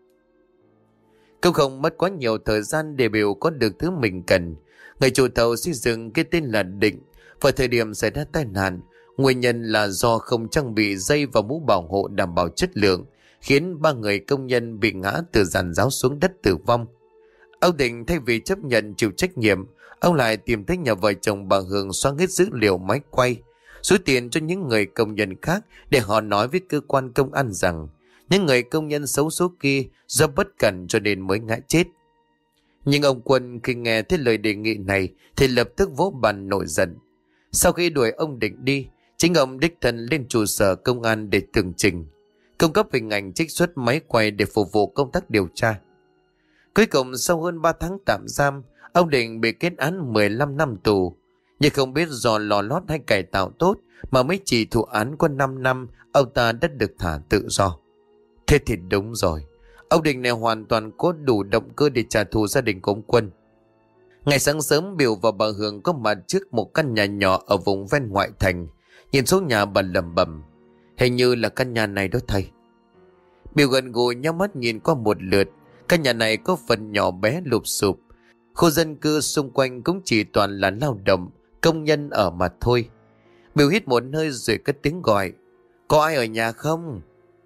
A: Cũng không mất quá nhiều thời gian để Biểu có được thứ mình cần. Người chủ thầu xây dựng cái tên là Định. Vào thời điểm xảy ra tai nạn, nguyên nhân là do không trang bị dây và mũ bảo hộ đảm bảo chất lượng, khiến ba người công nhân bị ngã từ giàn giáo xuống đất tử vong. Ông Định thay vì chấp nhận chịu trách nhiệm, ông lại tìm thấy nhà vợ chồng bà Hương xóa hết dữ liệu máy quay, số tiền cho những người công nhân khác để họ nói với cơ quan công an rằng những người công nhân xấu số kia do bất cẩn cho nên mới ngã chết. Nhưng ông Quân khi nghe thấy lời đề nghị này thì lập tức vỗ bàn nổi giận. Sau khi đuổi ông Định đi, chính ông đích thân lên trụ sở công an để tường trình, cung cấp hình ảnh trích xuất máy quay để phục vụ công tác điều tra. Cuối cùng sau hơn ba tháng tạm giam, ông Định bị kết án mười lăm năm tù. Nhưng không biết do lò lót hay cải tạo tốt mà mới chỉ thụ án có năm năm, ông ta đã được thả tự do. Thế thì đúng rồi, ông Định này hoàn toàn có đủ động cơ để trả thù gia đình của ông Quân. Ngày sáng sớm, Biểu và bà Hương có mặt trước một căn nhà nhỏ ở vùng ven ngoại thành. Nhìn số nhà bà lẩm bẩm: Hình như là căn nhà này đó thầy. Biểu gần gũi nhắm mắt nhìn qua một lượt. Căn nhà này có phần nhỏ bé lụp xụp. Khu dân cư xung quanh cũng chỉ toàn là lao động, công nhân ở mà thôi. Biểu hít một hơi rồi cất tiếng gọi: Có ai ở nhà không?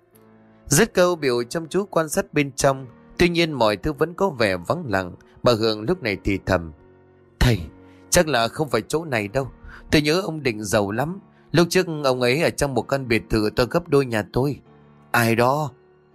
A: Dứt câu, Biểu chăm chú quan sát bên trong. Tuy nhiên mọi thứ vẫn có vẻ vắng lặng. Bà Hương lúc này thì thầm: Thầy, chắc là không phải chỗ này đâu. Tôi nhớ ông Định giàu lắm. Lúc trước ông ấy ở trong một căn biệt thự to gấp đôi nhà tôi. Ai đó?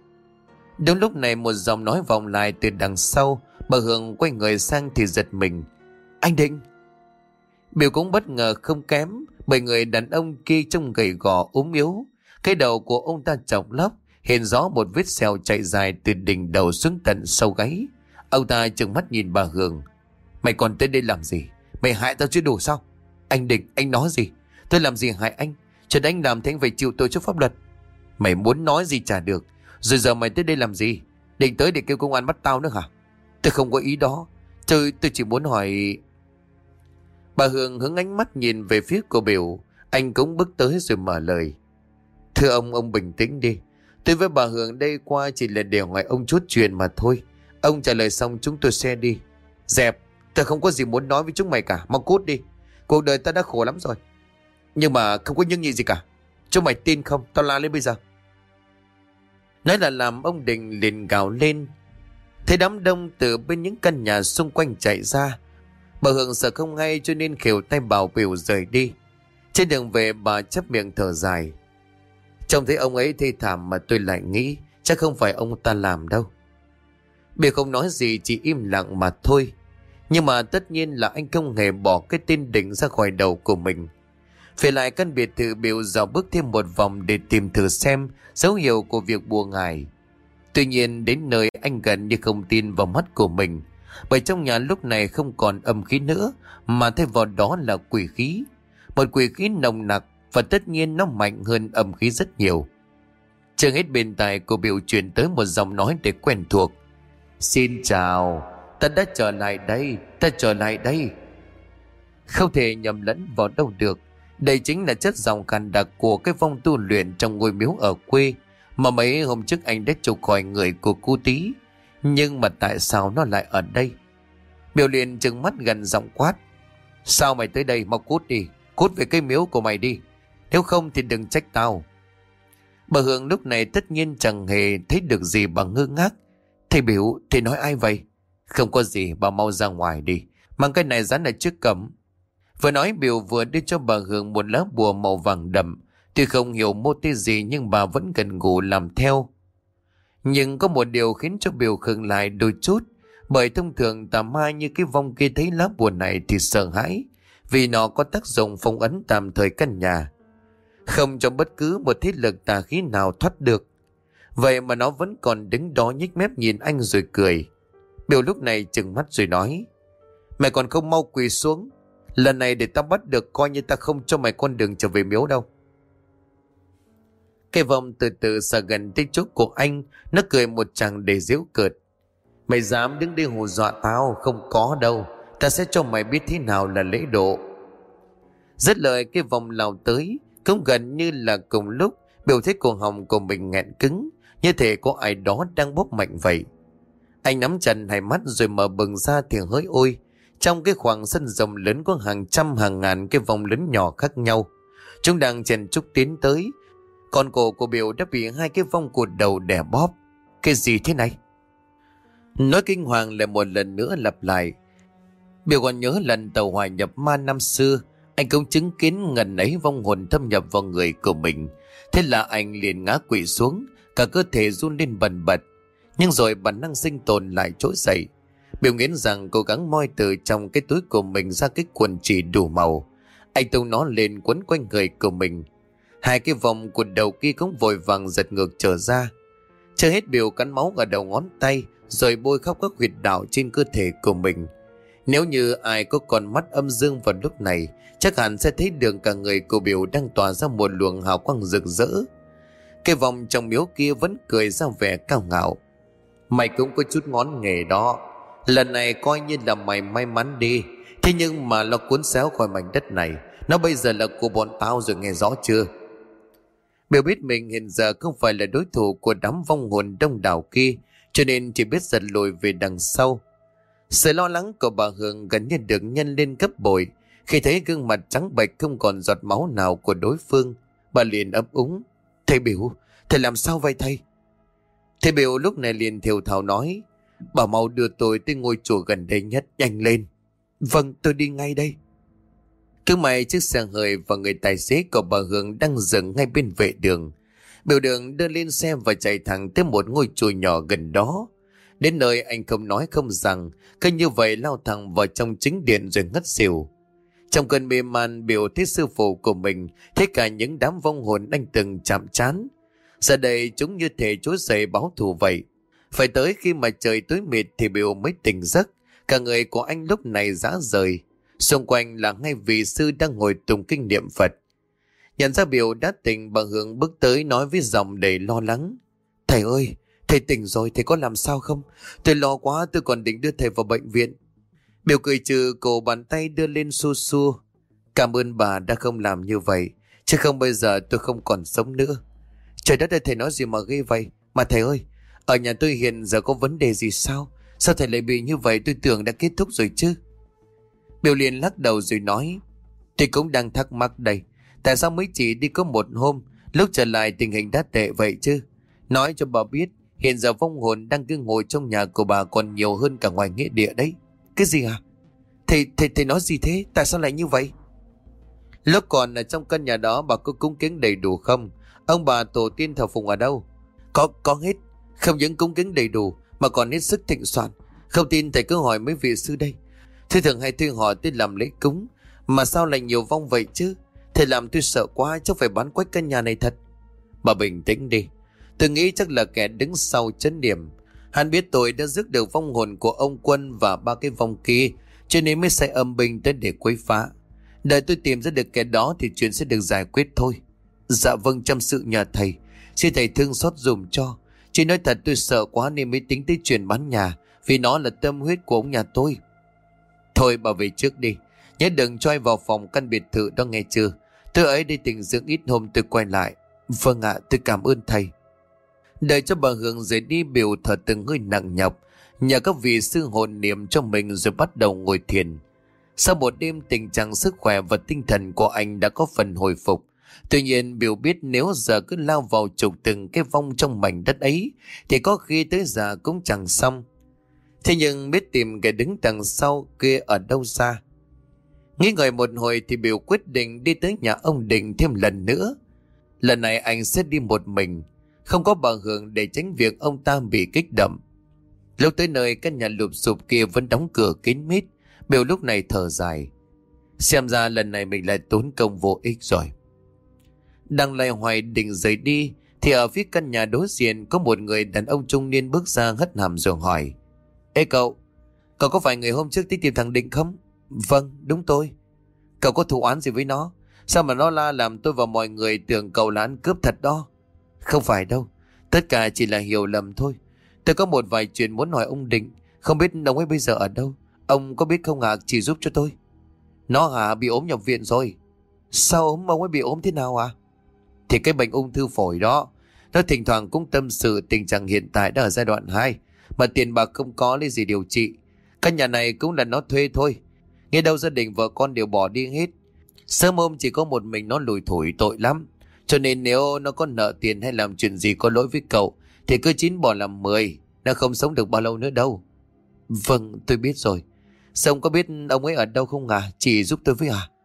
A: Đúng lúc này một giọng nói vọng lại từ đằng sau. Bà Hương quay người sang thì giật mình: Anh Định! Biểu cũng bất ngờ không kém, bởi người đàn ông kia trông gầy gò ốm yếu. Cái đầu của ông ta chọc lóc, hiện rõ một vết sẹo chạy dài từ đỉnh đầu xuống tận sau gáy. Ông ta trừng mắt nhìn bà Hương: Mày còn tới đây làm gì? Mày hại tao chưa đủ sao? Anh Định, anh nói gì? Tôi làm gì hại anh? Chuyện anh làm thì anh phải chịu tội trước pháp luật. Mày muốn nói gì chả được. Rồi giờ mày tới đây làm gì? Định tới để kêu công an bắt tao nữa hả? Tôi không có ý đó. Tôi, tôi chỉ muốn hỏi... Bà Hương hướng ánh mắt nhìn về phía của Biểu. Anh cũng bước tới rồi mở lời: Thưa ông, ông bình tĩnh đi. Tôi với bà Hương đây qua chỉ là để hỏi ông chút chuyện mà thôi. Ông trả lời xong chúng tôi sẽ đi. Dẹp, tôi không có gì muốn nói với chúng mày cả. Mau cút đi. Cuộc đời ta đã khổ lắm rồi. Nhưng mà không có nhưng nhị gì cả. Chúng mày tin không? Tao la lên bây giờ. Nói là làm, ông Định liền gào lên. Thấy đám đông từ bên những căn nhà xung quanh chạy ra. Bà Hương sợ không hay cho nên khều tay bảo Biểu rời đi. Trên đường về bà chắp miệng thở dài. Trông thấy ông ấy thê thảm mà tôi lại nghĩ chắc không phải ông ta làm đâu. Biểu không nói gì, chỉ im lặng mà thôi. Nhưng mà tất nhiên là anh không hề bỏ cái tên Định ra khỏi đầu của mình. Về lại căn biệt thự, Biểu dạo bước thêm một vòng để tìm thử xem dấu hiệu của việc bùa ngải. Tuy nhiên đến nơi anh gần như không tin vào mắt của mình, bởi trong nhà lúc này không còn âm khí nữa, mà thay vào đó là quỷ khí. Một quỷ khí nồng nặc, và tất nhiên nó mạnh hơn âm khí rất nhiều. Chưa hết bên tai của Biểu truyền tới một giọng nói để quen thuộc: Xin chào, ta đã trở lại đây, ta trở lại đây. Không thể nhầm lẫn vào đâu được. Đây chính là chất giọng khàn đặc của cái phong tu luyện trong ngôi miếu ở quê mà mấy hôm trước anh đã trục khỏi người của cô Tí. Nhưng mà tại sao nó lại ở đây? Biểu liền trừng mắt gần giọng quát: Sao mày tới đây? Mau cút đi, cút về cái miếu của mày đi, nếu không thì đừng trách tao. Bà Hương lúc này tất nhiên chẳng hề thấy được gì, bà ngơ ngác: Thầy Biểu, thầy nói ai vậy? Không có gì, bà mau ra ngoài đi, mang cái này dán ở trước cổng. Vừa nói, Biểu vừa đưa cho bà Hương một lá bùa màu vàng đậm. Tuy không hiểu mô tê gì nhưng bà vẫn gần gù làm theo. Nhưng có một điều khiến cho Biểu khựng lại đôi chút, bởi thông thường tà ma như cái vong kia thấy lá bùa này thì sợ hãi, vì nó có tác dụng phong ấn tạm thời căn nhà, không cho bất cứ một thế lực tà khí nào thoát được. Vậy mà nó vẫn còn đứng đó nhếch mép nhìn anh rồi cười. Biểu lúc này trừng mắt rồi nói: Mày còn không mau quỳ xuống. Lần này để tao bắt được coi như ta không cho mày con đường trở về miếu đâu. Cái vong từ từ xà gần tới chỗ của anh. Nó cười một tràng để giễu cợt: Mày dám đứng đây hù dọa tao? Không có đâu. Ta sẽ cho mày biết thế nào là lễ độ. Dứt lời cái vong lao tới. Cũng gần như là cùng lúc Biểu thấy cổ họng của mình nghẹn cứng, như thể có ai đó đang bóp mạnh vậy. Anh nắm chặt hai mắt rồi mở bừng ra thì hỡi ôi, trong cái khoảng sân rộng lớn có hàng trăm hàng ngàn cái vòng lớn nhỏ khác nhau. Chúng đang chen chúc tiến tới. Còn cổ của Biểu đã bị hai cái vong cột đầu đè bóp. Cái gì thế này? Nói kinh hoàng lại một lần nữa lặp lại. Biểu còn nhớ lần tàu hỏa nhập ma năm xưa, anh cũng chứng kiến ngần ấy vong hồn thâm nhập vào người của mình. Thế là anh liền ngã quỵ xuống, cả cơ thể run lên bần bật. Nhưng rồi bản năng sinh tồn lại trỗi dậy. Biểu nghiến rằng cố gắng moi từ trong cái túi của mình ra cái quần chỉ đủ màu. Anh tung nó lên quấn quanh người của mình. Hai cái vòng của đầu kia cũng vội vàng giật ngược trở ra. Chưa hết Biểu cắn máu ở đầu ngón tay, rồi bôi khắp các huyệt đạo trên cơ thể của mình. Nếu như ai có con mắt âm dương vào lúc này, chắc hẳn sẽ thấy được cả người của Biểu đang tỏa ra một luồng hào quang rực rỡ. Cái vòng trong miếu kia vẫn cười ra vẻ cao ngạo. Mày cũng có chút ngón nghề đó. Lần này coi như là mày may mắn đi. Thế nhưng mà nó cuốn xéo khỏi mảnh đất này. Nó bây giờ là của bọn tao rồi, nghe rõ chưa? Biểu biết mình hiện giờ không phải là đối thủ của đám vong hồn đông đảo kia, cho nên chỉ biết giật lùi về đằng sau. Sự lo lắng của bà Hương gần như được nhân lên gấp bội khi thấy gương mặt trắng bệch không còn giọt máu nào của đối phương. Bà liền ấp úng: Thầy Biểu, thầy làm sao vậy thầy? Thầy Biểu lúc này liền thều thào nói: Bảo mau đưa tôi tới ngôi chùa gần đây nhất, nhanh lên. Vâng, tôi đi ngay đây. Cứ may chiếc xe hơi và người tài xế của bà Hương đang dừng ngay bên vệ đường. Biểu đường đưa lên xe và chạy thẳng tới một ngôi chùa nhỏ gần đó. Đến nơi anh không nói không rằng, cứ như vậy lao thẳng vào trong chính điện rồi ngất xỉu. Trong cơn mê man, Biểu thấy sư phụ của mình, thấy cả những đám vong hồn anh từng chạm trán. Giờ đây chúng như thể trỗi dậy báo thù vậy. Phải tới khi mà trời tối mịt thì Biểu mới tỉnh giấc. Cả người của anh lúc này rã rời. Xung quanh là ngay vị sư đang ngồi tụng kinh niệm Phật. Nhận ra Biểu đã tỉnh, bà Hương bước tới nói với giọng đầy lo lắng: Thầy ơi, thầy tỉnh rồi, thầy có làm sao không? Tôi lo quá, tôi còn định đưa thầy vào bệnh viện. Biểu cười trừ, cổ bàn tay đưa lên xua xua: Cảm ơn bà đã không làm như vậy, chứ không bây giờ tôi không còn sống nữa. Trời đất ơi, thầy nói gì mà ghê vậy? Mà thầy ơi, ở nhà tôi hiện giờ có vấn đề gì sao? Sao thầy lại bị như vậy? Tôi tưởng đã kết thúc rồi chứ. Biểu liền lắc đầu rồi nói: Tôi cũng đang thắc mắc đây. Tại sao mới chỉ đi có một hôm, lúc trở lại tình hình đã tệ vậy chứ? Nói cho bà biết, hiện giờ vong hồn đang cứ ngồi trong nhà của bà còn nhiều hơn cả ngoài nghĩa địa đấy. Cái gì à? Thầy, thầy, thầy nói gì thế? Tại sao lại như vậy? Lúc còn ở trong căn nhà đó bà có cúng kiến đầy đủ không? Ông bà tổ tiên thờ phụng ở đâu? Có, có hết. Không những cúng kiến đầy đủ mà còn hết sức thịnh soạn. Không tin thầy cứ hỏi mấy vị sư đây. Thầy thường hay thuê họ tới làm lễ cúng, mà sao lại nhiều vong vậy chứ? Thầy làm tôi sợ quá, chắc phải bán quách căn nhà này thật. Bà bình tĩnh đi. Tôi nghĩ chắc là kẻ đứng sau chấn điểm. Hắn biết tôi đã rước được vong hồn của ông Quân và ba cái vong kia, cho nên mới sai âm binh tới để quấy phá. Đợi tôi tìm ra được kẻ đó thì chuyện sẽ được giải quyết thôi. Dạ vâng, chăm sự nhờ thầy. Xin thầy thương xót dùm cho. Chỉ nói thật tôi sợ quá nên mới tính tới chuyện bán nhà, vì nó là tâm huyết của ông nhà tôi. Thôi bà về trước đi, nhớ đừng cho ai vào phòng căn biệt thự đó nghe chưa? Tôi ấy đi tỉnh dưỡng ít hôm tôi quay lại. Vâng ạ, à, tôi cảm ơn thầy. Đợi cho bà Hương rời đi, Biểu thở từng hơi nặng nhọc, nhờ các vị sư hồn niệm cho mình rồi bắt đầu ngồi thiền. Sau một đêm, tình trạng sức khỏe và tinh thần của anh đã có phần hồi phục. Tuy nhiên Biểu biết nếu giờ cứ lao vào trục từng cái vong trong mảnh đất ấy thì có khi tới giờ cũng chẳng xong. Thế nhưng biết tìm kẻ đứng đằng sau kia ở đâu ra. Nghĩ ngợi một hồi thì Biểu quyết định đi tới nhà ông Định thêm lần nữa. Lần này anh sẽ đi một mình, không có bà Hương để tránh việc ông ta bị kích động. Lúc tới nơi, căn nhà lụp xụp kia vẫn đóng cửa kín mít. Biểu lúc này thở dài. Xem ra lần này mình lại tốn công vô ích rồi. Đang loay hoay định rời đi Thì ở phía căn nhà đối diện có một người đàn ông trung niên bước ra hất hàm rồi hỏi: Ê cậu, cậu có phải người hôm trước đi tìm thằng Định không? Vâng, đúng tôi. Cậu có thù oán gì với nó? Sao mà nó la làm tôi và mọi người tưởng cậu là ăn cướp thật đó? Không phải đâu, tất cả chỉ là hiểu lầm thôi. Tôi có một vài chuyện muốn hỏi ông Định, không biết ông ấy bây giờ ở đâu. Ông có biết không hả, chỉ giúp cho tôi. Nó hả, bị ốm nhập viện rồi. Sao ốm, ông ấy bị ốm thế nào à? Thì cái bệnh ung thư phổi đó. Nó thỉnh thoảng cũng tâm sự tình trạng hiện tại đã ở giai đoạn hai, mà tiền bạc không có lấy gì điều trị. Căn nhà này cũng là nó thuê thôi. Nghe đâu gia đình vợ con đều bỏ đi hết. Sớm hôm chỉ có một mình nó lủi thủi tội lắm. Cho nên nếu nó có nợ tiền hay làm chuyện gì có lỗi với cậu thì cứ chín bỏ làm mười. Nó không sống được bao lâu nữa đâu. Vâng, tôi biết rồi. Sao ông có biết ông ấy ở đâu không à? Chỉ giúp tôi với à?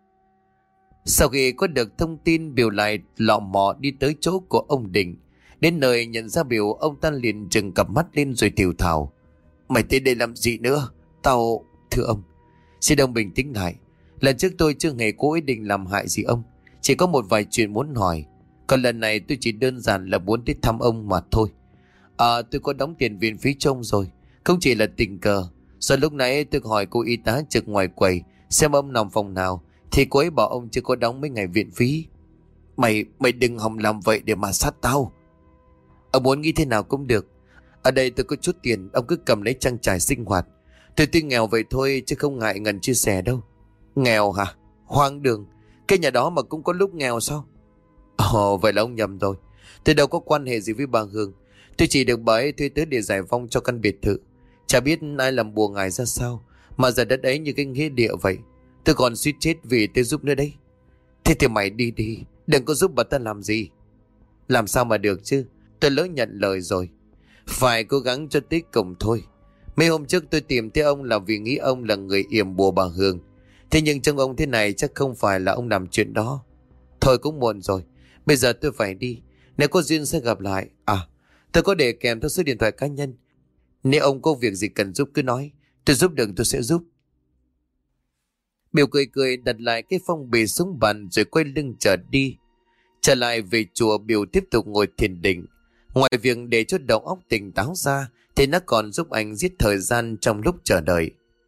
A: Sau khi có được thông tin, Biểu lại lọ mò đi tới chỗ của ông Định. Đến nơi nhận ra Biểu, ông ta liền trừng cặp mắt lên rồi thều thào: Mày tới đây làm gì nữa? Tao... Thưa ông, xin ông bình tĩnh lại. Lần trước tôi chưa hề cố ý định làm hại gì ông. Chỉ có một vài chuyện muốn hỏi. Còn lần này tôi chỉ đơn giản là muốn đến thăm ông mà thôi. À, tôi có đóng tiền viện phí cho ông rồi. Không chỉ là tình cờ. Rồi lúc nãy tôi hỏi cô y tá trực ngoài quầy xem ông nằm phòng nào, thì cô ấy bảo ông chưa có đóng mấy ngày viện phí. Mày, mày đừng hòng làm vậy để mà sát tao. Ông muốn nghĩ thế nào cũng được. Ở đây tôi có chút tiền, ông cứ cầm lấy trang trải sinh hoạt. Tôi tuy nghèo vậy thôi chứ không ngại ngần chia sẻ đâu. Nghèo hả? Hoang đường. Cái nhà đó mà cũng có lúc nghèo sao? Ồ, vậy là ông nhầm rồi. Tôi đâu có quan hệ gì với bà Hương. Tôi chỉ được bà ấy thuê tới để giải vong cho căn biệt thự. Chả biết ai làm bùa ngài ra sao mà giờ đất ấy như cái nghĩa địa vậy. Tôi còn suýt chết vì tôi giúp nữa đấy. Thế thì mày đi đi, đừng có giúp bà ta làm gì. Làm sao mà được chứ, tôi lỡ nhận lời rồi. Phải cố gắng cho tới cùng thôi. Mấy hôm trước tôi tìm thấy ông là vì nghĩ ông là người yểm bùa bà Hương. Thế nhưng trong ông thế này chắc không phải là ông làm chuyện đó. Thôi cũng muộn rồi, bây giờ tôi phải đi. Nếu có duyên sẽ gặp lại. À, tôi có để kèm theo số điện thoại cá nhân. Nếu ông có việc gì cần giúp cứ nói. Tôi giúp được tôi sẽ giúp. Biểu cười cười đặt lại cái phong bì xuống bàn rồi quay lưng trở đi. Trở lại về chùa, Biểu tiếp tục ngồi thiền định. Ngoài việc để cho đầu óc tỉnh táo ra thì nó còn giúp anh giết thời gian trong lúc chờ đợi.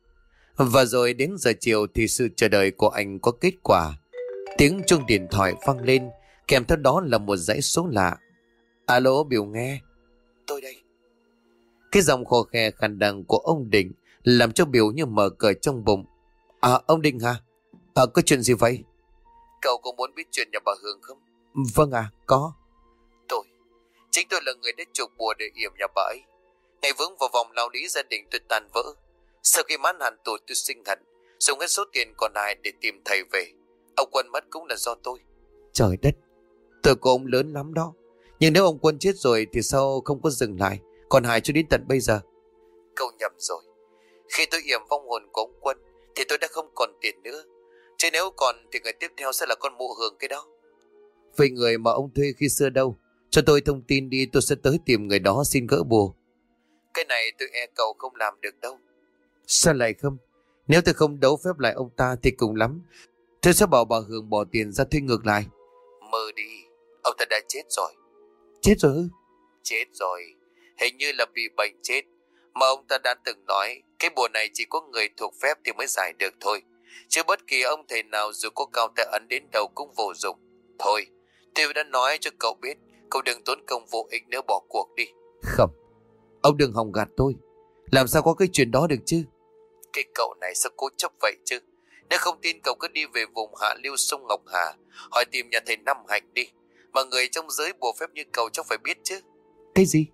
A: Và rồi đến giờ chiều thì sự chờ đợi của anh có kết quả. Tiếng chuông điện thoại vang lên, kèm theo đó là một dãy số lạ. Alo, Biểu nghe. Tôi đây. Cái giọng khò khè khàn đặc của ông Định làm cho Biểu như mở cờ trong bụng. À, ông Định hả? À, có chuyện gì vậy? Cậu có muốn biết chuyện nhà bà Hương không? Vâng à, có. Tôi, chính tôi là người đã trục bùa để yểm nhà bà ấy. Ngày vướng vào vòng lao lý gia đình tôi tan vỡ. Sau khi mãn hạn tù tôi sinh hận, dùng hết số tiền còn lại để tìm thầy về. Ông Quân mất cũng là do tôi. Trời đất, tôi của ông lớn lắm đó. Nhưng nếu ông Quân chết rồi thì sao không có dừng lại, còn hại cho đến tận bây giờ? Cậu nhầm rồi. Khi tôi yểm vong hồn của ông Quân thì tôi đã không còn tiền nữa. Chứ nếu còn thì người tiếp theo sẽ là con mụ Hương cái đó. Vậy người mà ông thuê khi xưa đâu? Cho tôi thông tin đi, tôi sẽ tới tìm người đó xin gỡ bùa. Cái này tôi e cậu không làm được đâu. Sao lại không? Nếu tôi không đấu phép lại ông ta thì cùng lắm tôi sẽ bảo bà Hương bỏ tiền ra thuê ngược lại. Mơ đi, ông ta đã chết rồi. Chết rồi ư? Chết rồi, hình như là bị bệnh chết. Mà ông ta đã từng nói cái bùa này chỉ có người thuộc phép thì mới giải được thôi. Chứ bất kỳ ông thầy nào dù có cao tay ấn đến đầu cũng vô dụng. Thôi, tôi đã nói cho cậu biết, cậu đừng tốn công vô ích nữa, bỏ cuộc đi. Không, ông đừng hòng gạt tôi. Làm sao có cái chuyện đó được chứ? Cái cậu này sao cố chấp vậy chứ? Nếu không tin cậu cứ đi về vùng hạ lưu sông Ngọc Hà, hỏi tìm nhà thầy Năm Hạnh đi. Mà người trong giới bùa phép như cậu chắc phải biết chứ. Cái gì?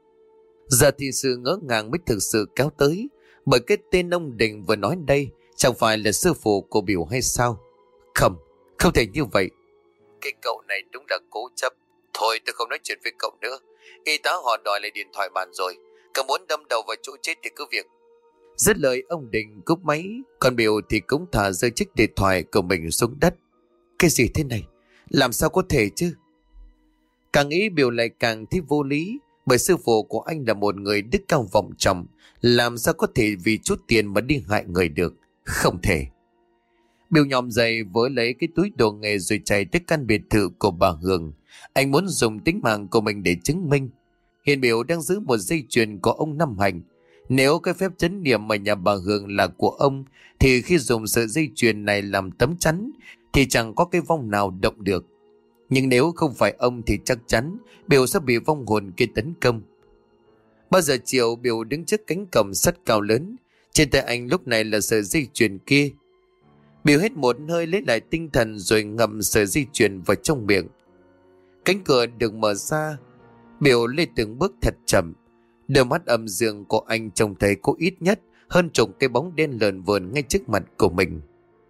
A: Giờ thì sự ngỡ ngàng mới thực sự kéo tới. Bởi cái tên ông Định vừa nói đây chẳng phải là sư phụ của Biểu hay sao? Không, không thể như vậy. Cái cậu này đúng là cố chấp. Thôi tôi không nói chuyện với cậu nữa. Y tá họ đòi lại điện thoại bàn rồi. Cậu muốn đâm đầu vào chỗ chết thì cứ việc. Dứt lời ông Định cúp máy. Còn Biểu thì cũng thả rơi chiếc điện thoại của mình xuống đất. Cái gì thế này? Làm sao có thể chứ? Càng nghĩ Biểu lại càng thấy vô lý. Bởi sư phụ của anh là một người đức cao vọng trọng, làm sao có thể vì chút tiền mà đi hại người được? Không thể. Bill nhòm dậy vớ lấy cái túi đồ nghề rồi chạy tới căn biệt thự của bà Hường. Anh muốn dùng tính mạng của mình để chứng minh. Hiện Bill đang giữ một dây chuyền của ông Năm Hành. Nếu cái phép chấn niệm ở nhà bà Hường là của ông, thì khi dùng sợi dây chuyền này làm tấm chắn thì chẳng có cái vong nào động được. Nhưng nếu không phải ông thì chắc chắn Bill sẽ bị vong hồn kia tấn công. Bao giờ chiều, Bill đứng trước cánh cổng sắt cao lớn. Trên tay anh lúc này là sợi dây chuyền kia. Bill hít một hơi lấy lại tinh thần rồi ngậm sợi dây chuyền vào trong miệng. Cánh cửa được mở ra. Bill lên từng bước thật chậm. Đôi mắt âm dương của anh trông thấy có ít nhất hơn chục cái bóng đen lờn vờn ngay trước mặt của mình.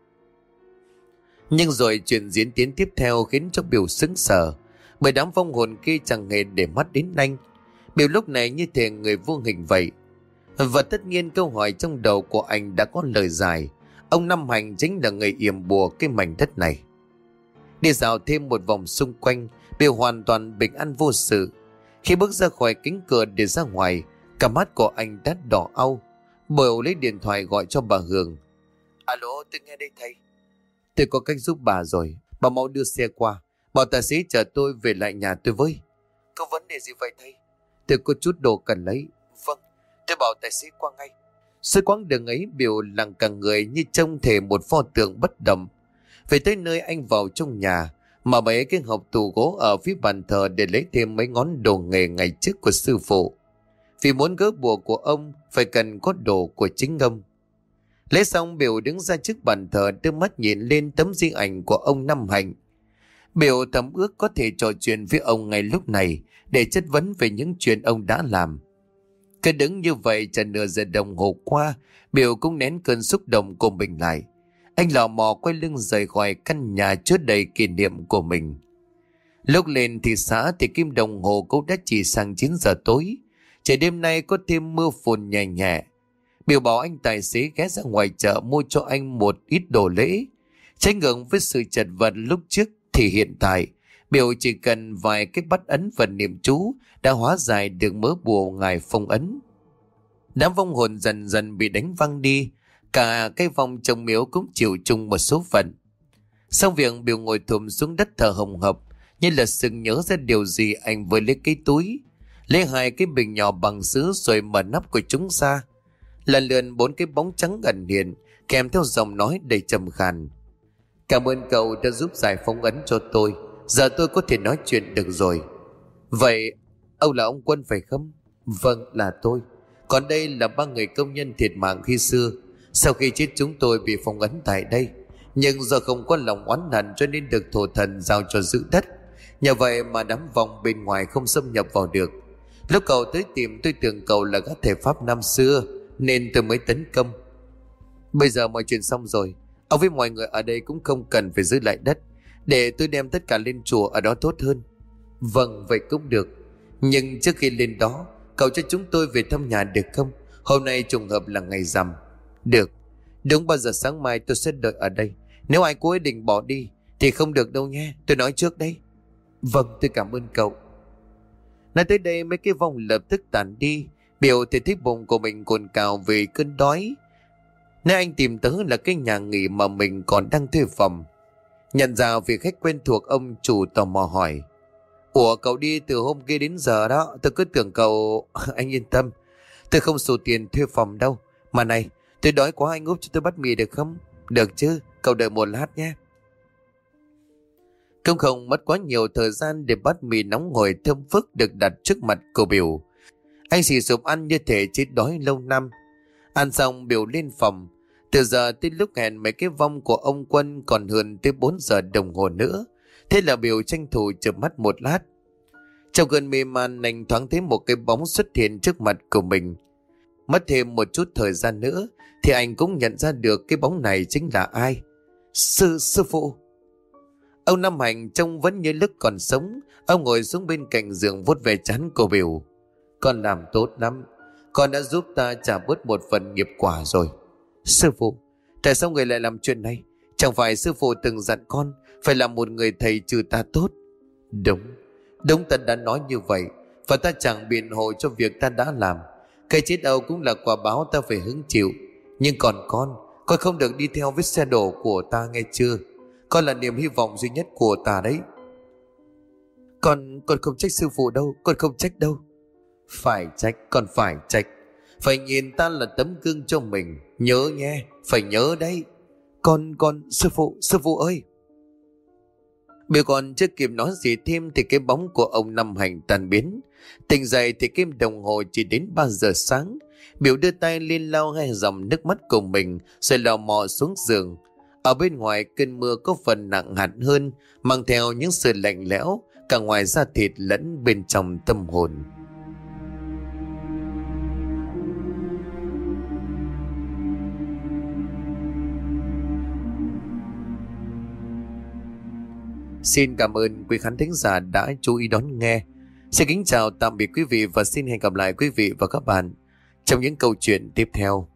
A: Nhưng rồi chuyện diễn tiến tiếp theo khiến cho Bill sững sờ, bởi đám vong hồn kia chẳng hề để mắt đến anh. Bill lúc này như thể người vô hình vậy. Và tất nhiên câu hỏi trong đầu của anh đã có lời giải. Ông Năm Hành chính là người yểm bùa cái mảnh đất này. Đi dạo thêm một vòng xung quanh, Bill hoàn toàn bình an vô sự. Khi bước ra khỏi cánh cửa để ra ngoài, cả mắt của anh đã đỏ au. Bill lấy điện thoại gọi cho bà Hường. Alo, tôi nghe đây thầy. Tôi có cách giúp bà rồi. Bà mau đưa xe qua, bảo tài xế chở tôi về lại nhà tôi với. Có vấn đề gì vậy thầy? Tôi có chút đồ cần lấy. Vâng, tôi bảo tài xế qua ngay. Suốt quãng đường ấy, Bill lặng cả người như trông thể một pho tượng bất động. Về tới nơi, anh vào trong nhà, mà mấy cái hộp tủ gỗ ở phía bàn thờ để lấy thêm mấy ngón đồ nghề ngày trước của sư phụ. Vì muốn gỡ bùa của ông, phải cần có đồ của chính ông. Lấy xong, Bill đứng ra trước bàn thờ, đưa mắt nhìn lên tấm di ảnh của ông Năm Hành. Bill thầm ước có thể trò chuyện với ông ngay lúc này để chất vấn về những chuyện ông đã làm. Cứ đứng như vậy chừng nửa giờ đồng hồ qua, Bill cũng nén cơn xúc động của mình lại. Anh lò mò quay lưng rời khỏi căn nhà chứa đầy kỷ niệm của mình. Lúc lên thị xã thì kim đồng hồ cũng đã chỉ sang chín giờ tối. Trời đêm nay có thêm mưa phùn nhẹ nhẹ. Bill bảo anh tài xế ghé ra ngoài chợ mua cho anh một ít đồ lễ. Trái ngược với sự chật vật lúc trước thì hiện tại Bill chỉ cần vài cái bắt ấn và niệm chú đã hóa giải được mớ bùa ngài phong ấn. Đám vong hồn dần dần bị đánh văng đi. Cả cái vong trong miếu cũng chịu chung một số phận. Sau việc Bill ngồi thụm xuống đất thở hồng hộc, như là sực nhớ ra điều gì, anh vừa lấy cái túi, lấy hai cái bình nhỏ bằng sứ rồi mở nắp của chúng ra. Lần lượt bốn cái bóng trắng ẩn hiện, kèm theo giọng nói đầy trầm khàn. Cảm ơn cậu đã giúp giải phong ấn cho tôi. Giờ tôi có thể nói chuyện được rồi. Vậy ông là ông Quân phải không? Vâng, là tôi. Còn đây là ba người công nhân thiệt mạng khi xưa. Sau khi chết chúng tôi bị phong ấn tại đây, nhưng do không có lòng oán hận cho nên được thổ thần giao cho giữ đất. Nhờ vậy mà đám vong bên ngoài không xâm nhập vào được. Lúc cậu tới tìm, tôi tưởng cậu là các thể pháp năm xưa nên tôi mới tấn công. Bây giờ mọi chuyện xong rồi, ông với mọi người ở đây cũng không cần phải giữ lại đất, để tôi đem tất cả lên chùa ở đó tốt hơn. Vâng, vậy cũng được. Nhưng trước khi lên đó, cậu cho chúng tôi về thăm nhà được không? Hôm nay trùng hợp là ngày rằm. Được. Đúng ba giờ sáng mai tôi sẽ đợi ở đây. Nếu ai cố ý định bỏ đi thì không được đâu nhé, tôi nói trước đấy. Vâng, tôi cảm ơn cậu. Nói tới đây mấy cái vong lập tức tàn đi. Bill thì thấy bụng của mình cồn cào vì cơn đói. Nơi anh tìm tới là cái nhà nghỉ mà mình còn đang thuê phòng. Nhận ra vị khách quen thuộc, ông chủ tò mò hỏi. Ủa, cậu đi từ hôm kia đến giờ đó, tôi cứ tưởng cậu... Anh yên tâm, tôi không số tiền thuê phòng đâu. Mà này, tôi đói quá, anh úp cho tôi bát mì được không? Được chứ, cậu đợi một lát nhé. Không không mất quá nhiều thời gian để bát mì nóng hổi thơm phức được đặt trước mặt của Bill. Anh xì sụp ăn như thể chết đói lâu năm. Ăn xong Bill lên phòng. Từ giờ tới lúc hẹn mấy cái vong của ông Quân còn hơn tới bốn giờ đồng hồ nữa. Thế là Bill tranh thủ chợp mắt một lát. Trong cơn mê man, anh thoáng thấy một cái bóng xuất hiện trước mặt của mình. Mất thêm một chút thời gian nữa thì anh cũng nhận ra được cái bóng này chính là ai. Sư, sư phụ. Ông Năm Hành trông vẫn như lúc còn sống. Ông ngồi xuống bên cạnh giường vuốt về trán của Bill. Con làm tốt lắm. Con đã giúp ta trả bớt một phần nghiệp quả rồi. Sư phụ, tại sao người lại làm chuyện này? Chẳng phải sư phụ từng dặn con phải là một người thầy trừ tà tốt? Đúng, đúng, ta đã nói như vậy. Và ta chẳng biện hộ cho việc ta đã làm. Cái chết âu cũng là quả báo ta phải hứng chịu. Nhưng còn con,
B: Con không được đi theo vết xe đổ của ta nghe chưa? Con là niềm hy vọng duy nhất của ta đấy.
A: Con, con không trách sư phụ đâu, con không trách đâu.
B: Phải trách, con phải trách. Phải nhìn ta là tấm gương cho mình. Nhớ nghe, phải nhớ đấy.
A: Con, con, sư phụ, sư phụ ơi.
B: Biểu còn chưa kịp nói gì thêm thì cái bóng của ông Năm Hành tan biến. Tỉnh dậy thì kim đồng hồ chỉ đến ba giờ sáng. Biểu đưa tay lên lau hai dòng nước mắt của mình rồi lò mò xuống giường. Ở bên ngoài cơn mưa có phần nặng hạt hơn, mang theo những sự lạnh lẽo cả ngoài da thịt lẫn bên trong tâm hồn. Xin cảm ơn quý khán thính giả đã chú ý đón nghe. Xin kính chào tạm biệt quý vị và xin hẹn gặp lại quý vị và các bạn trong những câu chuyện tiếp theo.